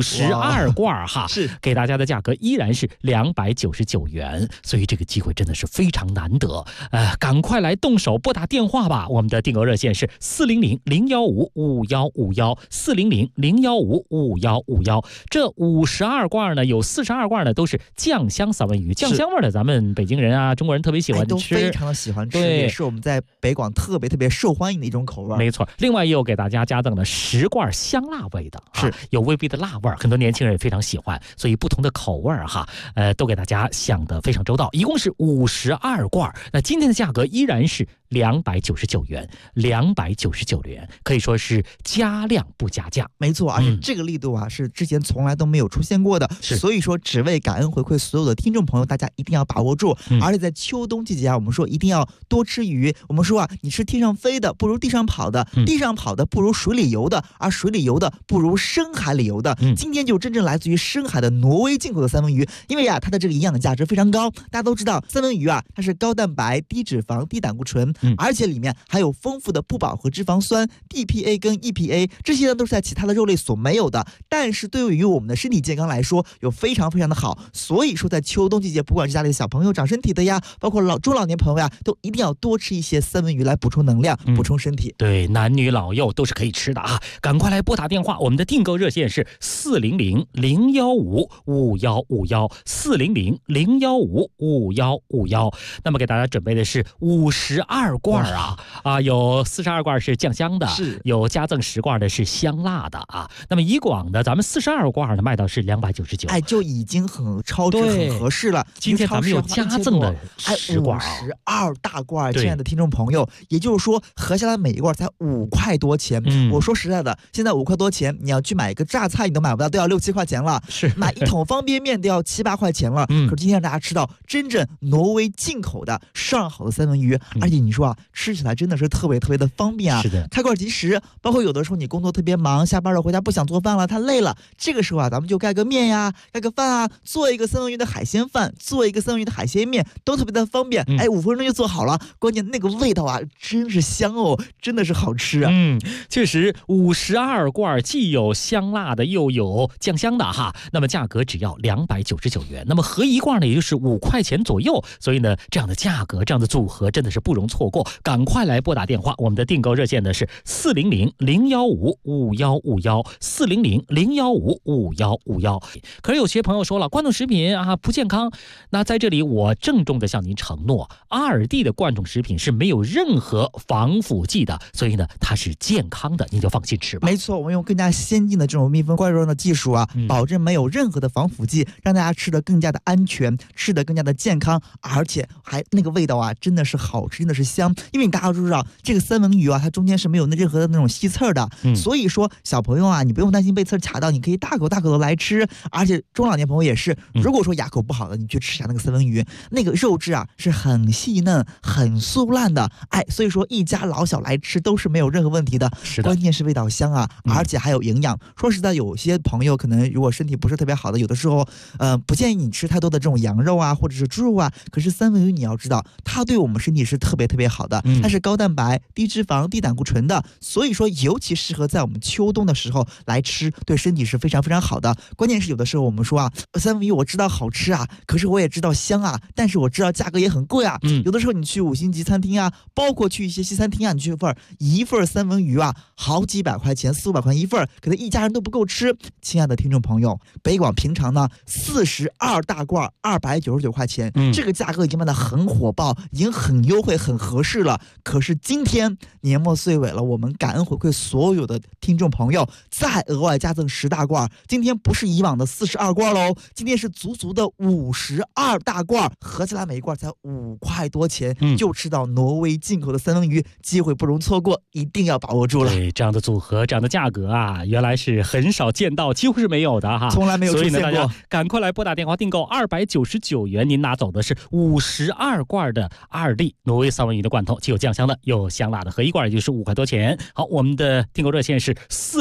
52罐哈， 是给大家的价格依然是299元，所以这个机会真的是非常难得，赶快来动手拨打电话吧，我们的订购热线是400-015-5151，400-015-5151。这52罐呢，有42罐呢都是酱香三文鱼，酱香味的咱们北京人啊、中国人特别喜欢吃， 都非常的喜欢吃，也是我们在北广特别受欢迎的一种口味。 没错，另外又给大家加赠了10罐香辣味的， 是有微微的辣味，很多年轻人也非常喜欢，所以不同的口味哈，都给大家想得非常周到，一共是52罐。那今天的价格依然是299元，299元，可以说是加量不加价。 没错，而且这个力度啊，是之前从来都没有出现过的，所以说只为感恩回馈所有的听众朋友，大家一定要把握住。而且在秋冬季节啊，我们说一定要多吃鱼。我们说啊，你吃天上飞的不如地上跑的，地上跑的不如水里游的，而水里游的不如深海里游的。今天就真正来自于深海的挪威进口的三文鱼，因为啊，它的这个营养价值非常高。大家都知道，三文鱼啊，它是高蛋白、低脂肪、低胆固醇， 而且里面还有丰富的不饱和脂肪酸 DPA 跟 EPA， 这些呢都是在其他的肉类所没有的，但是对于我们的身体健康来说有非常非常的好。所以说在秋冬季节，不管是家里的小朋友长身体的呀，包括中老年朋友呀，都一定要多吃一些三文鱼来补充能量，补充身体。 对，男女老幼都是可以吃的啊！赶快来拨打电话，我们的订购热线是400-015-5151，400-015-5151。那么给大家准备的是52罐有42罐是酱香的， 是有加赠10罐的是香辣的啊。那么以往的咱们42罐的卖到是299， 哎，就已经很超值很合适了。 今天咱们有加赠的10罐 ，52大罐，亲爱的听众朋友，也就是说合下来每一罐才5块多钱。我说实在的，现在5块多钱，你要去买一个榨菜你都买不到，都要6、7块钱了。 是买一桶方便面都要7、8块钱了。可是今天让大家吃到真正挪威进口的上好的三文鱼，而且你说啊，吃起来真的是特别特别的方便啊。 是的， 开罐即食。包括有的时候你工作特别忙，下班了回家不想做饭了，太累了，这个时候啊，咱们就盖个面呀，盖个饭啊，做一个三文鱼的海鲜饭，做一个三文鱼的海鲜面，都特别的方便。5分钟就做好了，关键那个味道啊，真是香哦，真的是好吃啊。 确实52罐既有香辣的又有酱香的哈，那么价格只要299元，那么合一罐呢也就是5块钱左右，所以呢这样的价格这样的组合真的是不容错过，赶快来拨打电话，我们的订购热线呢是400-015-5151，400-015-5151。可是有些朋友说了，罐头食品啊不健康，那在这里我郑重的向您承诺，阿尔蒂的罐头食品是没有任何防腐剂的，所以呢它是健康的，您就放心吃吧。 没错，我们用更加先进的这种密封罐装的技术啊，保证没有任何的防腐剂，让大家吃得更加的安全，吃得更加的健康，而且还那个味道啊真的是好吃，真的是香。因为大家都知道这个三文鱼啊，它中间是没有任何的那种吸刺的，所以说小朋友啊，你不用担心被刺卡到，你可以大口大口的来吃。而且中老年朋友也是，如果说牙口不好的，你去吃一下那个三文鱼，那个肉质啊是很细嫩很酥烂的，所以说一家老小来吃都是没有任何问题的。关键是味道香啊，而且还有营养。说实在，有些朋友可能如果身体不是特别好的，有的时候不建议你吃太多的这种羊肉啊或者是猪肉啊，可是三文鱼你要知道它对我们身体是特别特别好的，它是高蛋白低脂肪低胆固醇的，所以说尤其适合在我们秋冬的时候来吃，对身体是非常非常好的。关键是有的时候我们说啊，三文鱼我知道好吃啊，可是我也知道香啊，但是我知道价格也很贵啊。有的时候你去5星级餐厅啊，包括去一些西餐厅啊，你去一份三文鱼啊好几百块钱，400-500块一份，可能一家人都不够吃。亲爱的听众朋友，北广平常呢42大罐299块钱，这个价格已经卖得很火爆，已经很优惠很合适了。可是今天年末岁尾了，我们感恩回馈所有的听众朋友，再额外加赠10大罐，今天不是以往的42罐喽，今天是足足的52大罐，合起来每一罐才5块多钱，就吃到挪威进口的三文鱼，机会不容错过，一定要把握住了。 对，这样的组合这样的价格啊，原来是很少见到，几乎是没有的哈， 从来没有出现过。 所以呢，大家赶快来拨打电话订购299元，您拿走的是52罐的阿尔蒂挪威三文鱼的罐头，既有酱香的又香辣的，合一罐也就是5块多钱。好，我们的订购热线是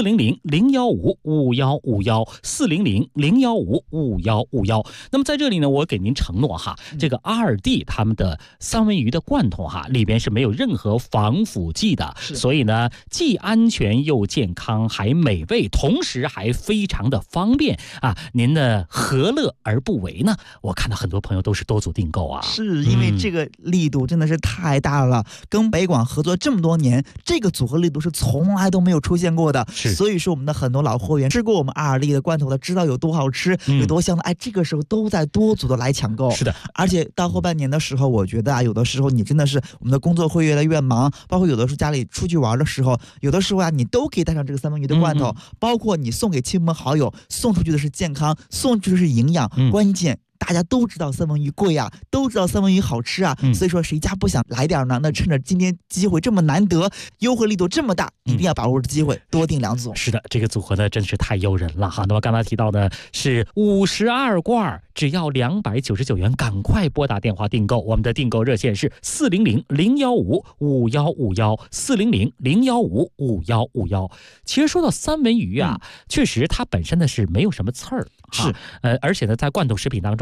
400-015-5151，400-015-5151。那么在这里呢，我给您承诺哈，这个阿尔蒂他们的三文鱼的罐头哈，里边是没有任何防腐剂的，所以呢，既安全又健康，还美味，同时还非常的方便啊！您呢，何乐而不为呢？我看到很多朋友都是多组订购啊， 是因为这个力度真的是太大了，跟北广合作这么多年，这个组合力度是从来都没有出现过的。所以说我们的很多老货源吃过我们阿尔蒂的罐头的，知道有多好吃，有多香的，这个时候都在多组的来抢购。 是的， 而且到后半年的时候，我觉得啊，有的时候你真的是我们的工作会越来越忙，包括有的时候家里出去玩的时候，有的时候啊，你都可以带上这个三文鱼的罐头，包括你送给亲朋好友，送出去的是健康，送出去的是营养，关键大家都知道三文鱼贵啊，都知道三文鱼好吃啊，所以说谁家不想来点呢？那趁着今天机会这么难得，优惠力度这么大，一定要把握住机会，多订2组。 是的，这个组合呢真是太诱人了哈。那么刚才提到的是52罐，只要299元，赶快拨打电话订购。我们的订购热线是400-015-5151，400-015-5151。其实说到三文鱼啊，确实它本身呢是没有什么刺儿，是而且呢在罐头食品当中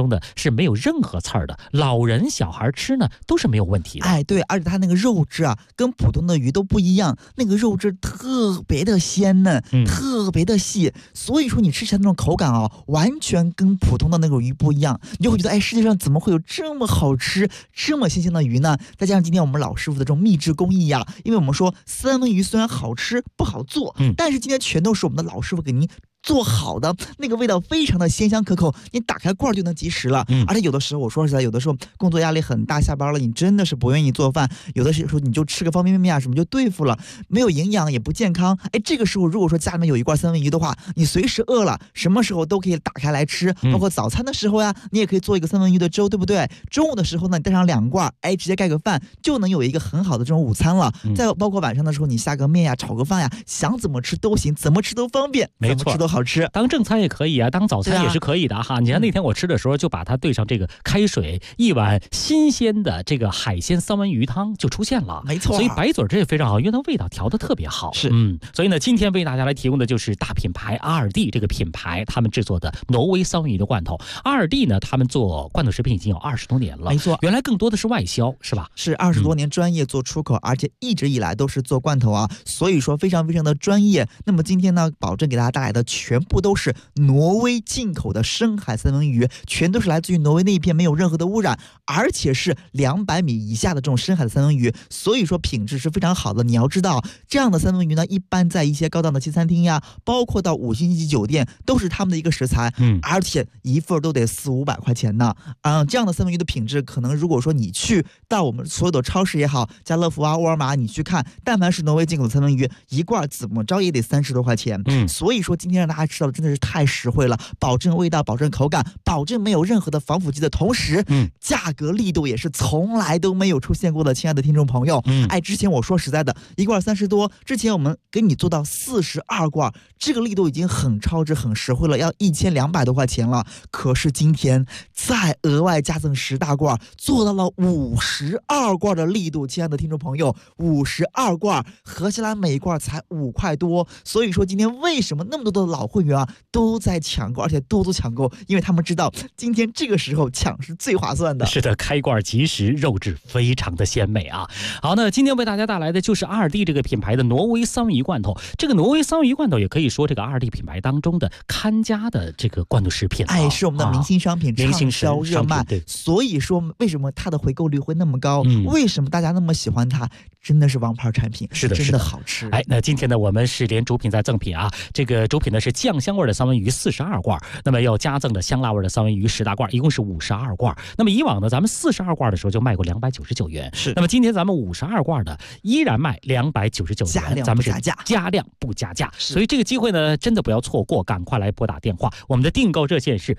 中呢是没有任何刺儿的，老人小孩吃呢都是没有问题的。 哎，对，而且它那个肉质啊，跟普通的鱼都不一样，那个肉质特别的鲜嫩，特别的细，所以说你吃起来那种口感啊，完全跟普通的那种鱼不一样，你就会觉得，哎，世界上怎么会有这么好吃、这么新鲜的鱼呢？再加上今天我们老师傅的这种秘制工艺呀，因为我们说三文鱼虽然好吃不好做，但是今天全都是我们的老师傅给您做好的，那个味道非常的鲜香可口，你打开罐就能即食了。而且有的时候我说实在，有的时候工作压力很大，下班了你真的是不愿意做饭，有的时候你就吃个方便面啊什么就对付了，没有营养也不健康。哎，这个时候如果说家里面有一罐三文鱼的话，你随时饿了什么时候都可以打开来吃，包括早餐的时候呀，你也可以做一个三文鱼的粥，对不对？中午的时候呢，你带上2罐，哎，直接盖个饭就能有一个很好的这种午餐了。再包括晚上的时候你下个面呀，炒个饭呀，想怎么吃都行，怎么吃都方便， 没错， 怎么吃都好吃。 当正餐也可以啊，当早餐也是可以的哈。你看那天我吃的时候，就把它兑上这个开水，一碗新鲜的这个海鲜三文鱼汤就出现了， 没错。 所以白嘴这也非常好，因为它味道调得特别好。 是， 所以呢，今天为大家来提供的就是大品牌阿尔蒂这个品牌他们制作的挪威三文鱼的罐头。阿尔蒂呢，他们做罐头食品已经有20多年了， 没错。 原来更多的是外销，是吧？ 是20多年专业做出口，而且一直以来都是做罐头啊，所以说非常非常的专业。那么今天呢，保证给大家带来的全部都是挪威进口的深海三文鱼，全都是来自于挪威那一片，没有任何的污染，而且是200米以下的这种深海的三文鱼，所以说品质是非常好的。你要知道，这样的三文鱼呢，一般在一些高档的西餐厅呀，包括到5星级酒店，都是他们的一个食材，而且一份都得400-500块钱呢。这样的三文鱼的品质，可能如果说你去到我们所有的超市也好，家乐福啊、沃尔玛，你去看，但凡是挪威进口的三文鱼，一罐怎么着也得30多块钱。所以说今天让大家吃到的真的是太实惠了，保证味道，保证口感，保证没有任何的防腐剂的同时，价格力度也是从来都没有出现过的。亲爱的听众朋友，哎，之前我说实在的，一罐30多，之前我们给你做到42罐，这个力度已经很超值、很实惠了，要1200多块钱了。可是今天再额外加赠10大罐，做到了52罐的力度。亲爱的听众朋友，52罐合起来每罐才5块多。所以说今天为什么那么多的老会员啊都在抢购，而且都抢购，因为他们知道今天这个时候抢是最划算的。 是的，开罐即食，肉质非常的鲜美啊。好，那今天为大家带来的就是阿尔蒂这个品牌的挪威三文鱼罐头。这个挪威三文鱼罐头也可以说这个阿尔蒂品牌当中的看家的这个罐头食品， 哎，是我们的明星商品，畅销热卖。所以说为什么它的回购率会那么高？为什么大家那么喜欢它？真的是王牌产品， 是的， 真的好吃。 哎，那今天呢，我们是连主品再赠品啊，这个主品呢是酱香味的三文鱼42罐，那么要加赠的香辣味的三文鱼10大罐，一共是52罐。那么以往呢，咱们42罐的时候就卖过299元， 是。 那么今天咱们52罐的依然卖299元，咱们是加量不加价，所以这个机会呢，真的不要错过，赶快来拨打电话，我们的订购热线是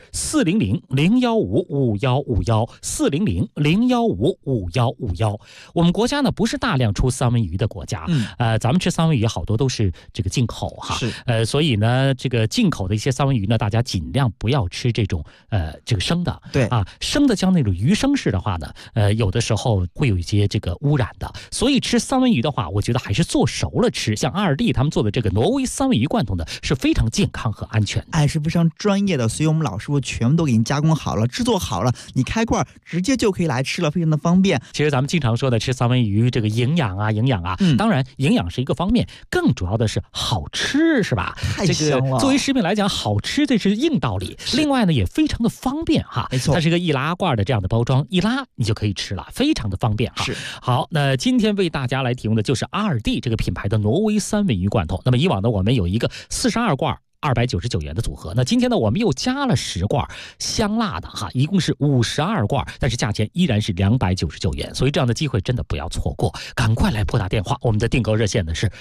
400-015-5151，400-015-5151。我们国家呢不是大量出三文鱼的国家，咱们吃三文鱼好多都是这个进口哈， 是， 所以呢，这个进口的一些三文鱼呢，大家尽量不要吃这种这个生的， 对啊，生的像那种鱼生式的话呢，有的时候会有一些这个污染的，所以吃三文鱼的话，我觉得还是做熟了吃。像阿尔蒂他们做的这个挪威三文鱼罐头呢，是非常健康和安全的， 哎，是非常专业的，所以我们老师傅全部都给你加工好了，制作好了，你开罐直接就可以来吃了，非常的方便。 其实咱们经常说的吃三文鱼这个营养啊，当然营养是一个方面，更主要的是好吃，是吧？ 太香了。 这个作为食品来讲，好吃这是硬道理。另外呢，也非常的方便哈， 没错， 它是一个易拉罐的这样的包装，一拉你就可以吃了，非常的方便哈。 是。 好，那今天为大家来提供的就是阿尔蒂这个品牌的挪威三文鱼罐头。那么以往呢，我们有一个42罐。299元的组合，那今天呢，我们又加了10罐香辣的哈，一共是52罐，但是价钱依然是299元，所以这样的机会真的不要错过，赶快来拨打电话，我们的订购热线呢是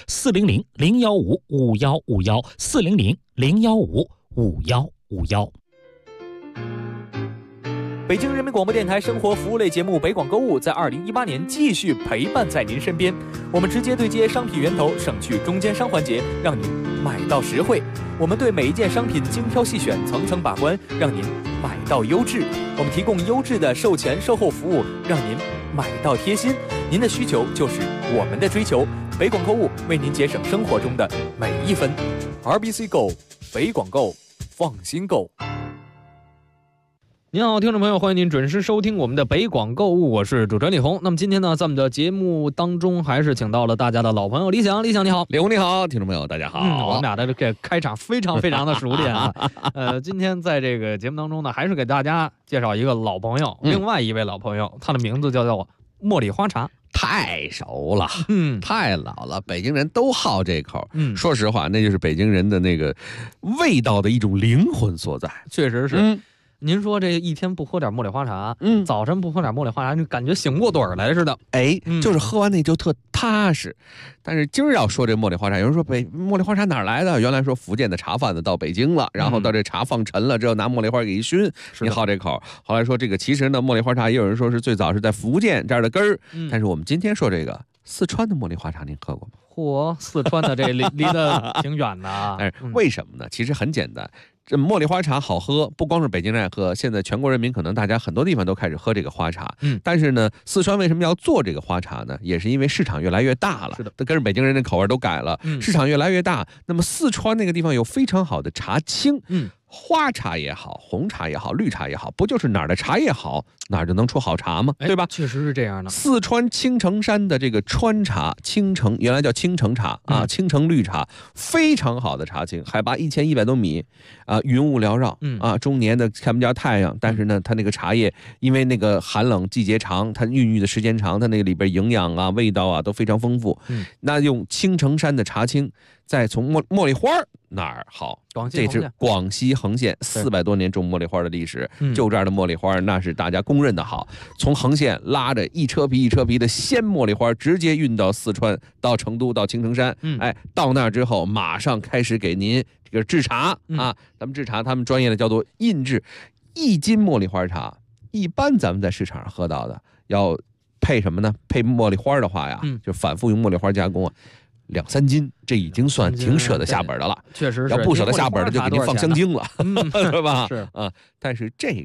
400-015-5151，400-015-5151。 北京人民广播电台生活服务类节目北广购物在2018年继续陪伴在您身边，我们直接对接商品源头，省去中间商环节，让您买到实惠。我们对每一件商品精挑细选，层层把关，让您买到优质。我们提供优质的售前售后服务，让您买到贴心。您的需求就是我们的追求，北广购物为您节省生活中的每一分。RBC Go， 北广购，放心购。 您好，听众朋友，欢迎您准时收听我们的北广购物，我是主持人李红。那么今天呢，在我们的节目当中，还是请到了大家的老朋友李想。李想你好。 李红你好，听众朋友大家好。 我们俩的这个开场非常的熟练啊。今天在这个节目当中呢，还是给大家介绍一个老朋友，另外一位老朋友，他的名字叫做茉莉花茶。 太熟了，太老了，北京人都好这口。说实话，那就是北京人的那个味道的一种灵魂所在。 确实是。您说这一天不喝点茉莉花茶，早晨不喝点茉莉花茶，就感觉醒过盹儿来似的。 哎，就是喝完那就特踏实。但是今儿要说这茉莉花茶，有人说茉莉花茶哪儿来的？原来说福建的茶贩子到北京了，然后到这茶放陈了之后，拿茉莉花给一熏，你好这口。后来说这个其实呢，茉莉花茶也有人说是最早是在福建这儿的根儿。但是我们今天说这个四川的茉莉花茶，您喝过吗？ 嚯，四川的这离得挺远的啊。 为什么呢？其实很简单。这茉莉花茶好喝，不光是北京人爱喝，现在全国人民可能大家很多地方都开始喝这个花茶。但是呢，四川为什么要做这个花茶呢？也是因为市场越来越大了，是的，跟着北京人的口味都改了，市场越来越大。那么四川那个地方有非常好的茶青，花茶也好，红茶也好，绿茶也好，不就是哪儿的茶叶好，哪儿就能出好茶吗？对吧？ 确实是这样的。 四川青城山的这个川茶，青城原来叫青城茶啊，青城绿茶，非常好的茶青，海拔1100多米啊，云雾缭绕啊，终年的看不见太阳，但是呢，它那个茶叶因为那个寒冷季节长，它孕育的时间长，它那个里边营养啊、味道啊都非常丰富。那用青城山的茶青，再从茉莉花哪儿好？这是广西横县400多年种茉莉花的历史，就这儿的茉莉花那是大家公认的好。从横县拉着一车皮一车皮的鲜茉莉花，直接运到四川，到成都，到青城山。到那儿之后，马上开始给您这个制茶啊。咱们制茶，他们专业的叫做印制。1斤茉莉花茶，一般咱们在市场上喝到的要配什么呢？配茉莉花的话呀，就反复用茉莉花加工啊。2、3斤，这已经算挺舍得下本的了。 确实是， 要不舍得下本的就给您放香精了，是吧？ 是啊，但是这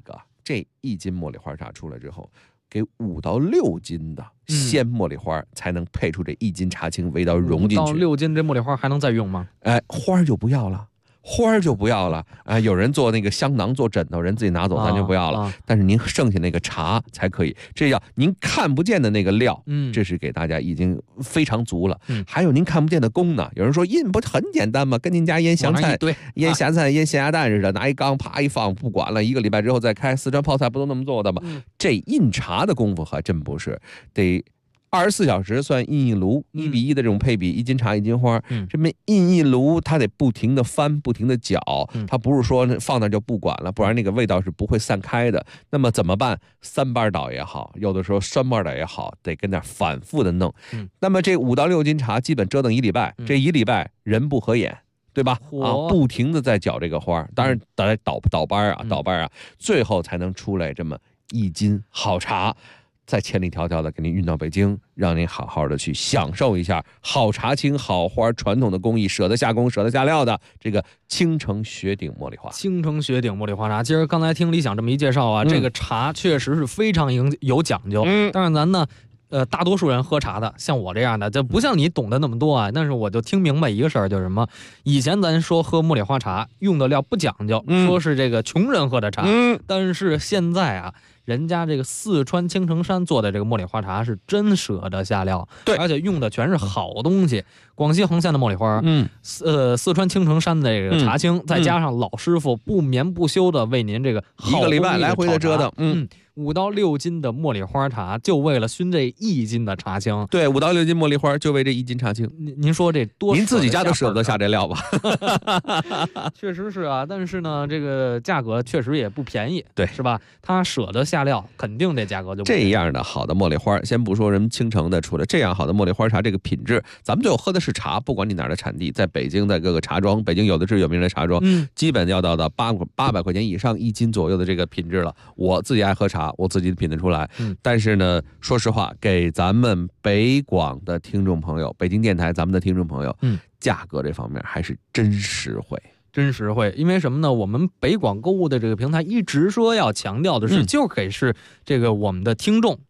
1斤茉莉花茶出来之后，给5到6斤的鲜茉莉花才能配出这1斤茶青，味道融进去。5 到6斤这茉莉花还能再用吗？ 花就不要了。花就不要了啊！有人做那个香囊做枕头，人自己拿走，咱就不要了。但是您剩下那个茶才可以，这叫您看不见的那个料，这是给大家已经非常足了。还有您看不见的功呢。有人说印不很简单吗？跟您家腌咸菜、腌咸菜、腌咸鸭蛋似的，拿一缸啪一放，不管了，1个礼拜之后再开。四川泡菜不都那么做的吗？这印茶的功夫还真不是，得24小时算印一炉，1比1的这种配比，1斤茶1斤花。这么印一炉，它得不停的翻，不停的搅，它不是说放那就不管了，不然那个味道是不会散开的。那么怎么办？3瓣倒也好，有的时候双瓣倒也好，得跟那反复的弄。那么这5到6斤茶，基本折腾1礼拜，这1礼拜人不合眼。对吧？不停的在搅这个花，当然得倒瓣啊，最后才能出来这么1斤好茶。再千里迢迢的给您运到北京，让您好好的去享受一下好茶青、好花传统的工艺，舍得下工、舍得下料的这个青城雪顶茉莉花。 青城雪顶茉莉花茶，其实刚才听李想这么一介绍啊，这个茶确实是非常有讲究。但是咱呢，大多数人喝茶的，像我这样的，就不像你懂得那么多啊。但是我就听明白一个事儿，就是什么？以前咱说喝茉莉花茶用的料不讲究，说是这个穷人喝的茶。但是现在啊。人家这个四川青城山做的这个茉莉花茶是真舍得下料，对，而且用的全是好东西。广西横县的茉莉花，四川青城山的这个茶青，再加上老师傅不眠不休的为您这个 1个礼拜来回的折腾 ，5到6斤的茉莉花茶，就为了熏这1斤的茶青。 对，5到6斤茉莉花就为这1斤茶青。 您说这多？ 您自己家都舍不得下这料吧？ 确实是啊，但是呢，这个价格确实也不便宜， 对， 是吧？他舍得下料，肯定这价格就不这样的好的茉莉花，先不说人们青城的出来这样好的茉莉花茶，这个品质，咱们最后喝的是茶，不管你哪儿的产地，在北京在各个茶庄，北京有的是有名的茶庄，基本要到800块钱以上1斤左右的这个品质了。我自己爱喝茶，我自己品得出来。但是呢，说实话，给咱们北广的听众朋友，北京电台咱们的听众朋友，价格这方面还是真实惠。 真实惠，因为什么呢？我们北广购物的这个平台一直说要强调的是，就给是这个我们的听众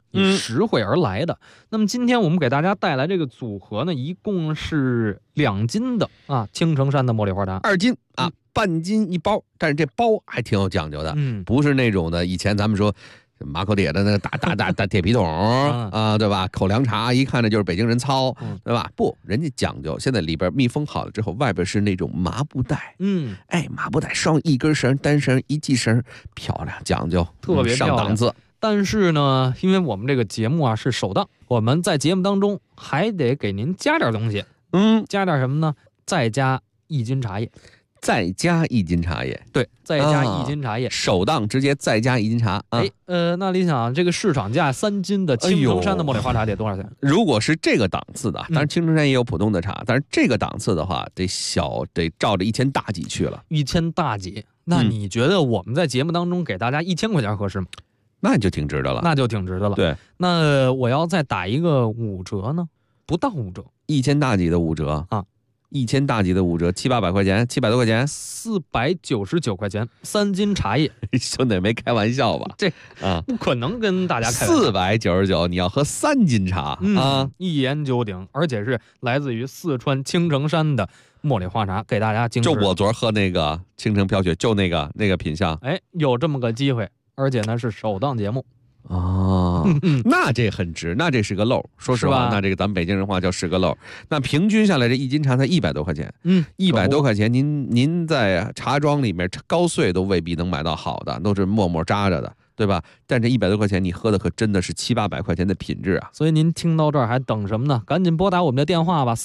以实惠而来的。那么今天我们给大家带来这个组合呢，一共是2斤的青城山的茉莉花茶， 2斤啊，半斤一包，但是这包还挺有讲究的，不是那种的以前咱们说马口铁的那个大铁皮桶啊，对吧？口粮茶一看呢就是北京人糙，对吧？不，人家讲究，现在里边密封好了之后，外边是那种麻布袋，麻布袋双一根绳、单绳、一系绳，漂亮，讲究， 特别上档次。 但是呢，因为我们这个节目是首档，我们在节目当中还得给您加点东西，加点什么呢？再加1斤茶叶。 再加1斤茶叶， 对，再加1斤茶叶， 首档直接再加1斤茶。 那你想，这个市场价3斤的青城山的茉莉花茶得多少钱？ 如果是这个档次的，当然青城山也有普通的茶，但是这个档次的话，得照着1000大几去了。 1000大几，那你觉得我们在节目当中给大家1000块钱合适吗？ 那就挺值得了， 对，那我要再打一个5折呢？不到5折 ，1000大几的5折啊。1000大几的5折，700-800块钱，700多块钱 ，499块钱，3斤茶叶， 兄弟没开玩笑吧？ 这不可能跟大家开玩笑。 499，你要喝3斤茶啊， 一言九鼎，而且是来自于四川青城山的茉莉花茶，给大家精致。 就我昨儿喝那个青城飘雪，就那个品相， 有这么个机会，而且呢是首档节目。 那这很值，那这是个漏，说实话，那这个咱们北京人话叫是个漏。那平均下来这1斤茶才100多块钱，100多块钱，您在茶庄里面高碎都未必能买到好的，都是沫沫扎着的，对吧？但这100多块钱你喝的可真的是700-800块钱的品质啊！ 所以您听到这儿还等什么呢？赶紧拨打我们的电话吧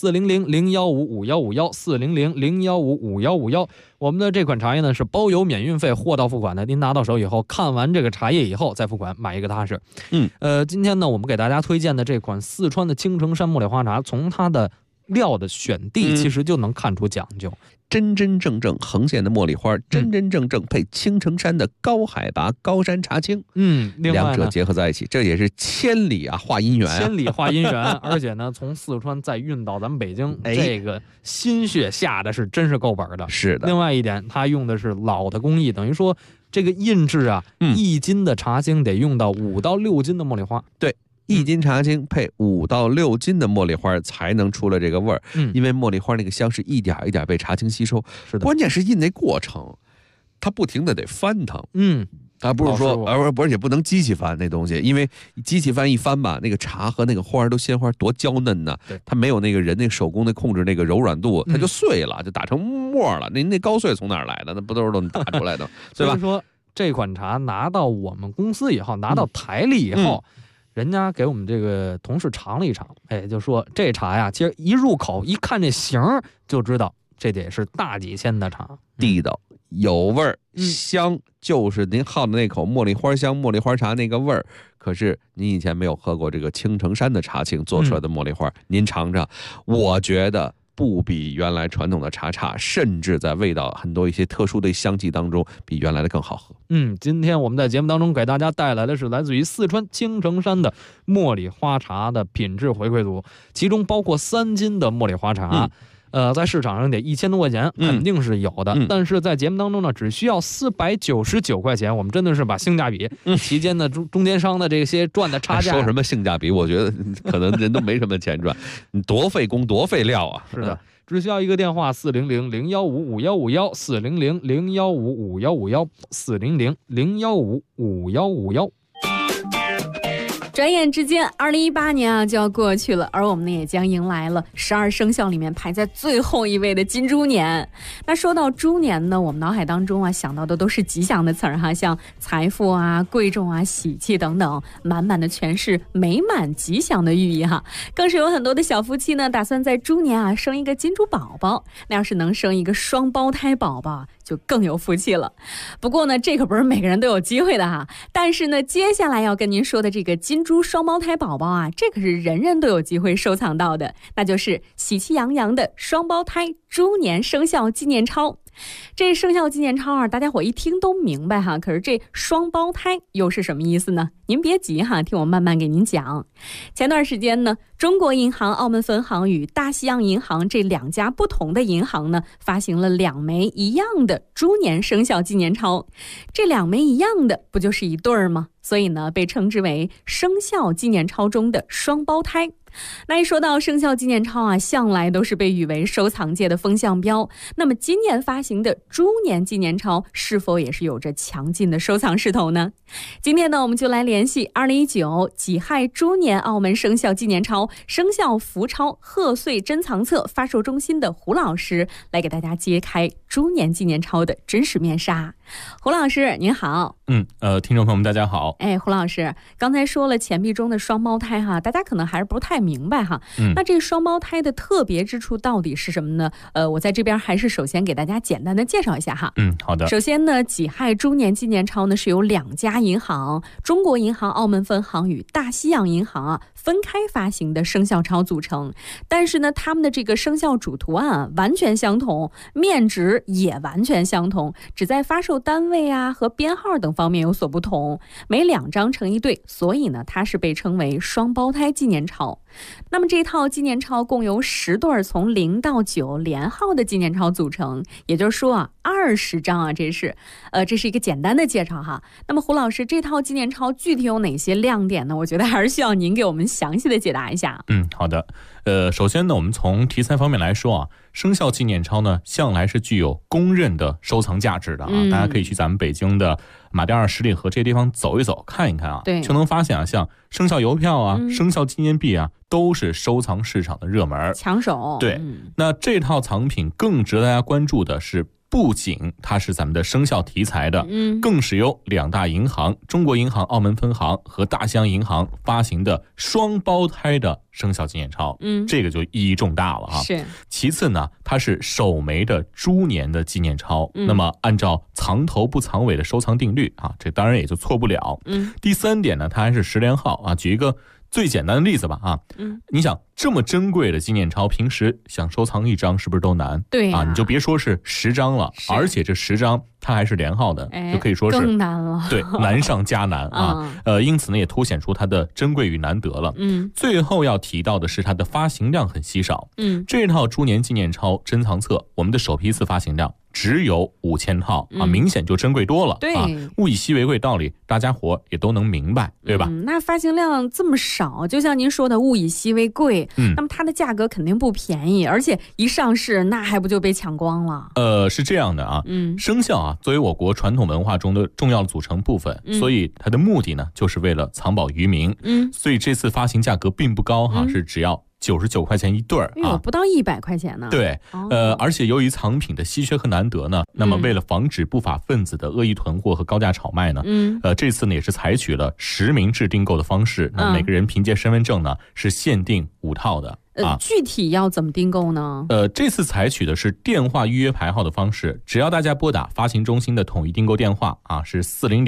，400-015-5151，400-015-5151。我们的这款茶叶呢是包邮免运费，货到付款的。您拿到手以后，看完这个茶叶以后再付款，买一个踏实。今天呢我们给大家推荐的这款四川的青城山茉莉花茶，从它的料的选地其实就能看出讲究。 真真正正横线的茉莉花，真真正正配青城山的高海拔高山茶青，两者结合在一起，这也是千里化姻缘， 而且呢，从四川再运到咱们北京，这个心血下的是真是够本的。 是的。 另外一点，它用的是老的工艺，等于说这个印制1斤的茶青得用到5到6斤的茉莉花。 对。1斤茶青配5到6斤的茉莉花才能出了这个味儿，因为茉莉花那个香是一点一点被茶青吸收，关键是印那过程，它不停的得翻腾，它不是说，而且不能机器翻那东西，因为机器翻一翻吧，那个茶和那个花都鲜花多娇嫩呢，它没有那个人那手工的控制那个柔软度，它就碎了，就打成沫了。那高碎从哪儿来的？那不都是打出来的，对吧？ 所以说这款茶拿到我们公司以后，拿到台里以后。人家给我们这个同事尝了一尝，就说这茶呀，其实一入口一看这形就知道，这得是大几千的茶， 地道有味儿，香，就是您好的那口茉莉花香、茉莉花茶那个味儿。可是您以前没有喝过这个青城山的茶青做出来的茉莉花，您尝尝，我觉得不比原来传统的茶差，甚至在味道很多一些特殊的香气当中，比原来的更好喝。 今天我们在节目当中给大家带来的是来自于四川青城山的茉莉花茶的品质回馈组，其中包括3斤的茉莉花茶。在市场上得1000多块钱，肯定是有的。但是在节目当中呢，只需要499块钱，我们真的是把性价比，期间的中间商的这些赚的差价。 说什么性价比？我觉得可能人都没什么钱赚，你多费工多费料啊！ 是的，只需要一个电话400-015-5151，400-015-5151，400-015-5151。 转眼之间，2018年就要过去了，而我们呢也将迎来了12生肖里面排在最后一位的金猪年。那说到猪年呢，我们脑海当中想到的都是吉祥的词儿哈，像财富贵重喜气等等，满满的全是美满吉祥的寓意哈。更是有很多的小夫妻呢，打算在猪年生一个金猪宝宝。那要是能生一个双胞胎宝宝，就更有福气了。不过呢，这可不是每个人都有机会的哈。但是呢，接下来要跟您说的这个金猪双胞胎宝宝这可是人人都有机会收藏到的，那就是喜气洋洋的双胞胎猪年生肖纪念钞。这生肖纪念钞啊，大家伙一听都明白哈。可是这双胞胎又是什么意思呢？您别急哈，听我慢慢给您讲。前段时间呢，中国银行澳门分行与大西洋银行这2家不同的银行呢，发行了2枚一样的猪年生肖纪念钞。这2枚一样的，不就是一对儿吗？所以呢，被称之为生肖纪念钞中的双胞胎。那一说到生肖纪念钞啊，向来都是被誉为收藏界的风向标。那么今年发行的猪年纪念钞是否也是有着强劲的收藏势头呢？今天呢，我们就来联系2019己亥猪年澳门生肖纪念钞生肖福钞贺岁珍藏册发售中心的胡老师，来给大家揭开猪年纪念钞的真实面纱。胡老师您好。 听众朋友们大家好。 胡老师刚才说了钱币中的双胞胎哈，大家可能还是不太明白哈。那这双胞胎的特别之处到底是什么呢？我在这边还是首先给大家简单的介绍一下哈。 好的。 首先呢，己亥猪年纪念钞呢是由2家银行，中国银行澳门分行与大西洋银行啊分开发行的生肖钞组成。但是呢，他们的这个生肖主图案啊完全相同，面值也完全相同，只在发售单位啊和编号等方面有所不同，每2张成一对，所以呢，它是被称为双胞胎纪念钞。那么这套纪念钞共由10对从0到9连号的纪念钞组成，也就是说啊，20张啊，这是一个简单的介绍哈。那么胡老师，这套纪念钞具体有哪些亮点呢？我觉得还是需要您给我们详细的解答一下。 好的。首先呢，我们从题材方面来说啊，生肖纪念钞呢向来是具有公认的收藏价值的啊。大家可以去咱们北京的马甸二十里河这些地方走一走看一看啊，就能发现啊，像生肖邮票啊、生肖纪念币啊，都是收藏市场的热门抢手。 对，那这套藏品更值得大家关注的是，不仅它是咱们的生肖题材的，更是由2大银行，中国银行澳门分行和大西洋银行发行的双胞胎的生肖纪念钞。这个就意义重大了哈。 是。 其次呢，它是首枚的猪年的纪念钞，那么按照藏头不藏尾的收藏定律啊，这当然也就错不了。第3点呢，它还是10连号啊。举一个最简单的例子吧啊，你想这么珍贵的纪念钞，平时想收藏1张是不是都难？ 对啊，你就别说是10张了，而且这10张它还是连号的，就可以说是更难了。 对，难上加难啊。因此呢，也凸显出它的珍贵与难得了。最后要提到的是它的发行量很稀少。这套猪年纪念钞珍藏册，我们的首批次发行量只有5000套啊，明显就珍贵多了。 对， 物以稀为贵道理，大家伙也都能明白，对吧？ 那发行量这么少，就像您说的物以稀为贵，那么它的价格肯定不便宜，而且一上市那还不就被抢光了？ 是这样的啊，生肖啊作为我国传统文化中的重要的组成部分，所以它的目的呢就是为了藏宝于民。所以这次发行价格并不高哈，是只要99块钱一对啊， 不到100块钱呢。 对，而且由于藏品的稀缺和难得呢，那么为了防止不法分子的恶意囤货和高价炒卖呢，这次呢也是采取了实名制订购的方式，那每个人凭借身份证呢是限定5套的。 具体要怎么订购呢？ 这次采取的是电话预约排号的方式，只要大家拨打发行中心的统一订购电话啊，是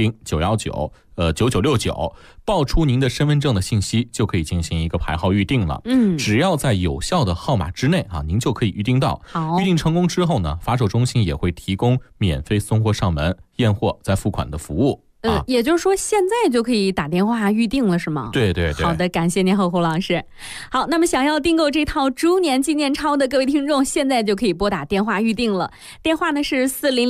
400-919-9969，报出您的身份证的信息，就可以进行一个排号预定了。只要在有效的号码之内啊，您就可以预定到。预定成功之后呢，发售中心也会提供免费送货上门、验货再付款的服务。 也就是说现在就可以打电话预定了是吗？ 对对对。 好的，感谢您胡老师。好，那么想要订购这套猪年纪念钞的各位听众，现在就可以拨打电话预定了。电话呢是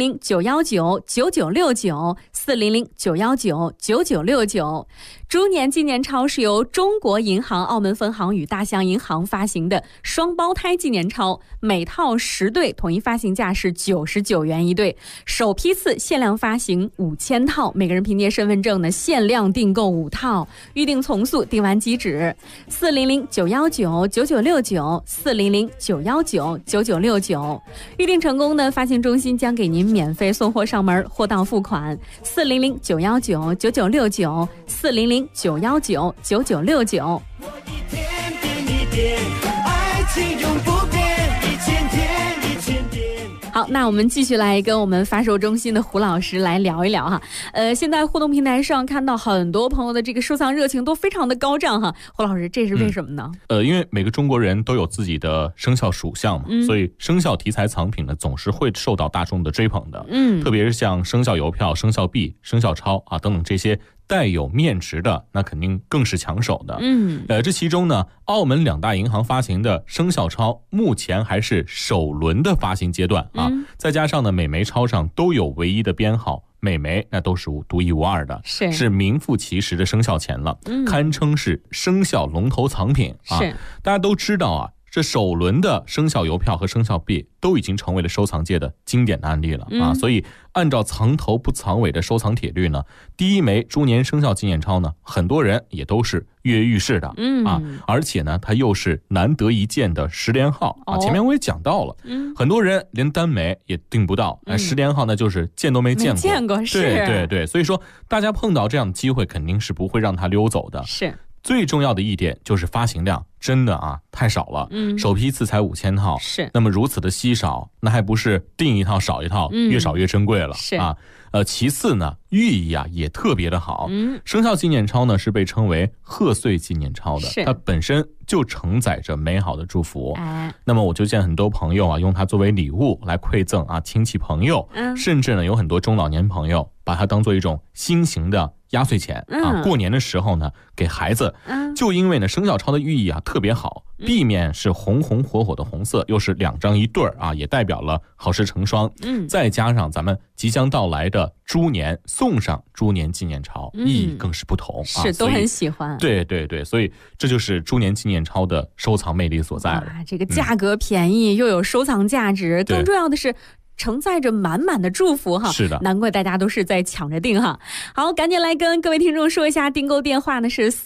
400-919-9969，400-919-9969。猪年纪念钞是由中国银行澳门分行与大西洋银行发行的双胞胎纪念钞，每套10对，统一发行价是99元一对，首批次限量发行5000套，每个人凭借身份证呢限量订购5套，预定从速，订完即止。400-919-9969，400-919-9969，预定成功呢，发行中心将给您免费送货上门，货到付款。400-919-9969，400-919-9969。 好，那我们继续来跟我们发售中心的胡老师来聊一聊哈。现在互动平台上看到很多朋友的这个收藏热情都非常的高涨哈。胡老师，这是为什么呢？ 因为每个中国人都有自己的生肖属相嘛，所以生肖题材藏品呢总是会受到大众的追捧的。特别是像生肖邮票、生肖币、生肖钞啊等等这些带有面值的，那肯定更是抢手的。这其中呢，澳门2大银行发行的生肖钞目前还是首轮的发行阶段啊，再加上呢每枚钞上都有唯一的编号，每枚那都是独一无二的，是名副其实的生肖钱了，堪称是生肖龙头藏品啊。大家都知道啊，这首轮的生肖邮票和生肖币都已经成为了收藏界的经典的案例了啊，所以按照藏头不藏尾的收藏铁律呢，第一枚猪年生肖纪念钞呢，很多人也都是跃跃欲试的啊，而且呢，它又是难得一见的10连号啊。前面我也讲到了，很多人连单枚也订不到，10连号呢就是见都没见过，对，所以说大家碰到这样的机会，肯定是不会让它溜走的。最重要的一点就是发行量真的啊太少了，首批次才5000套，那么如此的稀少，那还不是订一套少一套，越少越珍贵了啊。其次呢，寓意啊也特别的好。生肖纪念钞呢是被称为贺岁纪念钞的，它本身就承载着美好的祝福。那么我就见很多朋友啊用它作为礼物来馈赠啊亲戚朋友，甚至呢有很多中老年朋友把它当做一种新型的压岁钱啊，过年的时候呢给孩子。就因为呢生肖钞的寓意啊特别好，壁面是红红火火的红色，又是2张一对啊，也代表了好事成双。再加上咱们即将到来的猪年，送上猪年纪念钞，意义更是不同啊， 都很喜欢。 对，所以这就是猪年纪念钞的收藏魅力所在了。 这个价格便宜，又有收藏价值，更重要的是承载着满满的祝福哈， 是的， 难怪大家都是在抢着订哈。好，赶紧来跟各位听众说一下，订购电话呢是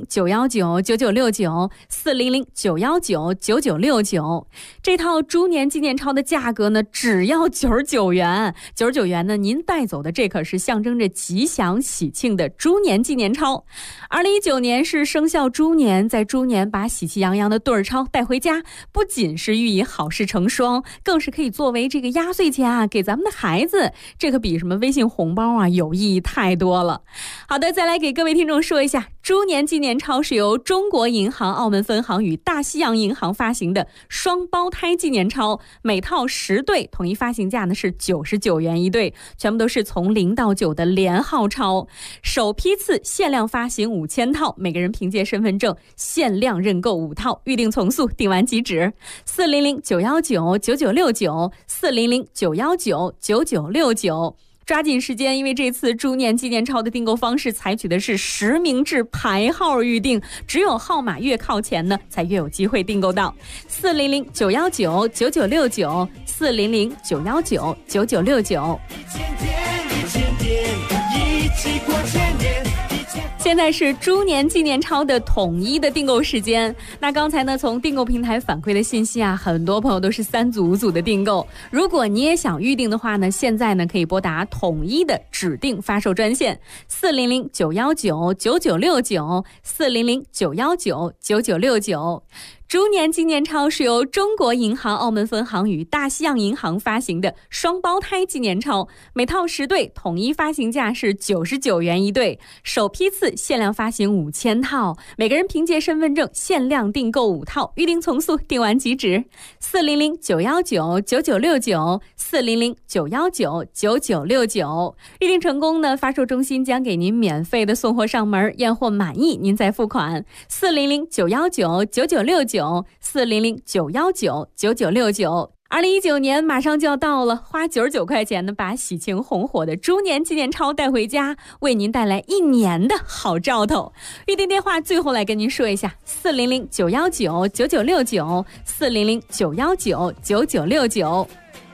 400-919-9969，400-919-9969。这套猪年纪念钞的价格呢，只要99元，99元呢，您带走的这可是象征着吉祥喜庆的猪年纪念钞。2019年是生肖猪年，在猪年把喜气洋洋的对儿钞带回家，不仅是寓意好事成双，更是可以作为这个压岁钱啊，给咱们的孩子，这可比什么微信红包啊有意义太多了。好的，再来给各位听众说一下，猪年纪念钞是由中国银行澳门分行与大西洋银行发行的双胞胎纪念钞，每套10对，统一发行价呢是99元一对，全部都是从0到9的连号钞，首批次限量发行5000套，每个人凭借身份证限量认购5套，预定从速，订完即止。400-919-9969，400-919-9969，抓紧时间，因为这次猪年纪念钞的订购方式采取的是实名制排号预定，只有号码越靠前呢，才越有机会订购到。400-919-9969，400-919-9969。现在是猪年纪念钞的统一的订购时间。那刚才呢，从订购平台反馈的信息啊，很多朋友都是3组5组的订购。如果你也想预定的话呢，现在呢可以拨打统一的指定发售专线400-919-9969，400-919-9969。猪年纪念钞是由中国银行澳门分行与大西洋银行发行的双胞胎纪念钞，每套10对，统一发行价是99元一对，首批次限量发行5000套，每个人凭借身份证限量订购5套，预定从速，订完即止。400-919-9969，400-919-9969。预定成功呢，发售中心将给您免费的送货上门，验货满意您再付款。400-919-9969，400-919-9969。2019年马上就要到了，花99块钱呢，把喜庆红火的猪年纪念钞带回家，为您带来1年的好兆头。预订电话最后来跟您说一下：400-919-9969，400-919-9969。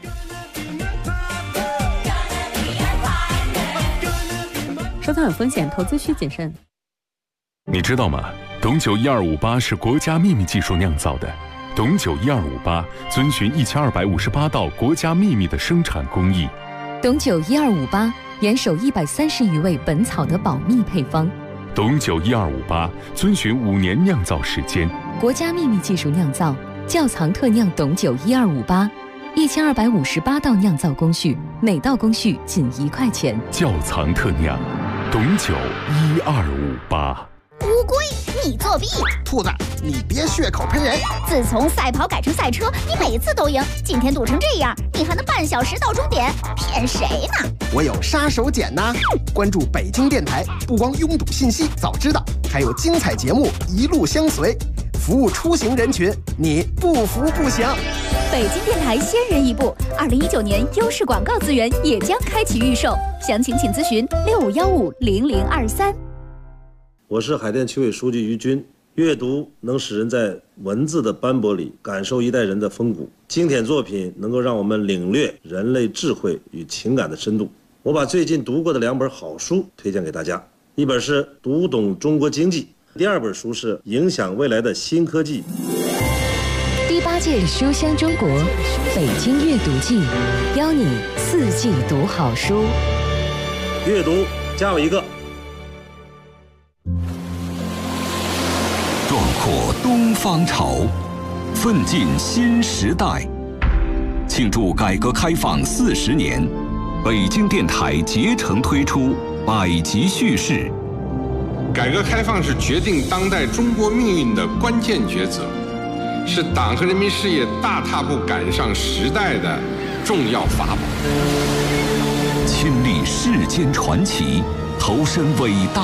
收藏有风险，投资需谨慎。 你知道吗？董酒1258是国家秘密技术酿造的。董酒1258遵循1258道国家秘密的生产工艺。 董酒1258严守130余味本草的保密配方。 董酒1258遵循5年酿造时间。 国家秘密技术酿造，窖藏特酿董酒1258， ，1258道酿造工序，每道工序仅1块钱。 窖藏特酿，董酒1258。 乌龟，你作弊！兔子，你别血口喷人！自从赛跑改成赛车，你每次都赢，今天堵成这样，你还能半小时到终点，骗谁呢？ 我有杀手锏呐！关注北京电台，不光拥堵信息早知道，还有精彩节目一路相随，服务出行人群，你不服不行。 北京电台先人一步，2019年优势广告资源也将开启预售，详情请咨询65150023。 我是海淀区委书记于军。阅读能使人在文字的斑驳里感受一代人的风骨，经典作品能够让我们领略人类智慧与情感的深度。我把最近读过的2本好书推荐给大家，一本是《读懂中国经济》，第2本书是《影响未来的新科技》。 第8届书香中国北京阅读季，邀你4季读好书。 阅读加我一个。 壮阔东方潮，奋进新时代。庆祝改革开放40年，北京电台竭诚推出百集叙事。 改革开放是决定当代中国命运的关键抉择，是党和人民事业大踏步赶上时代的重要法宝。 亲历世间传奇，投身伟大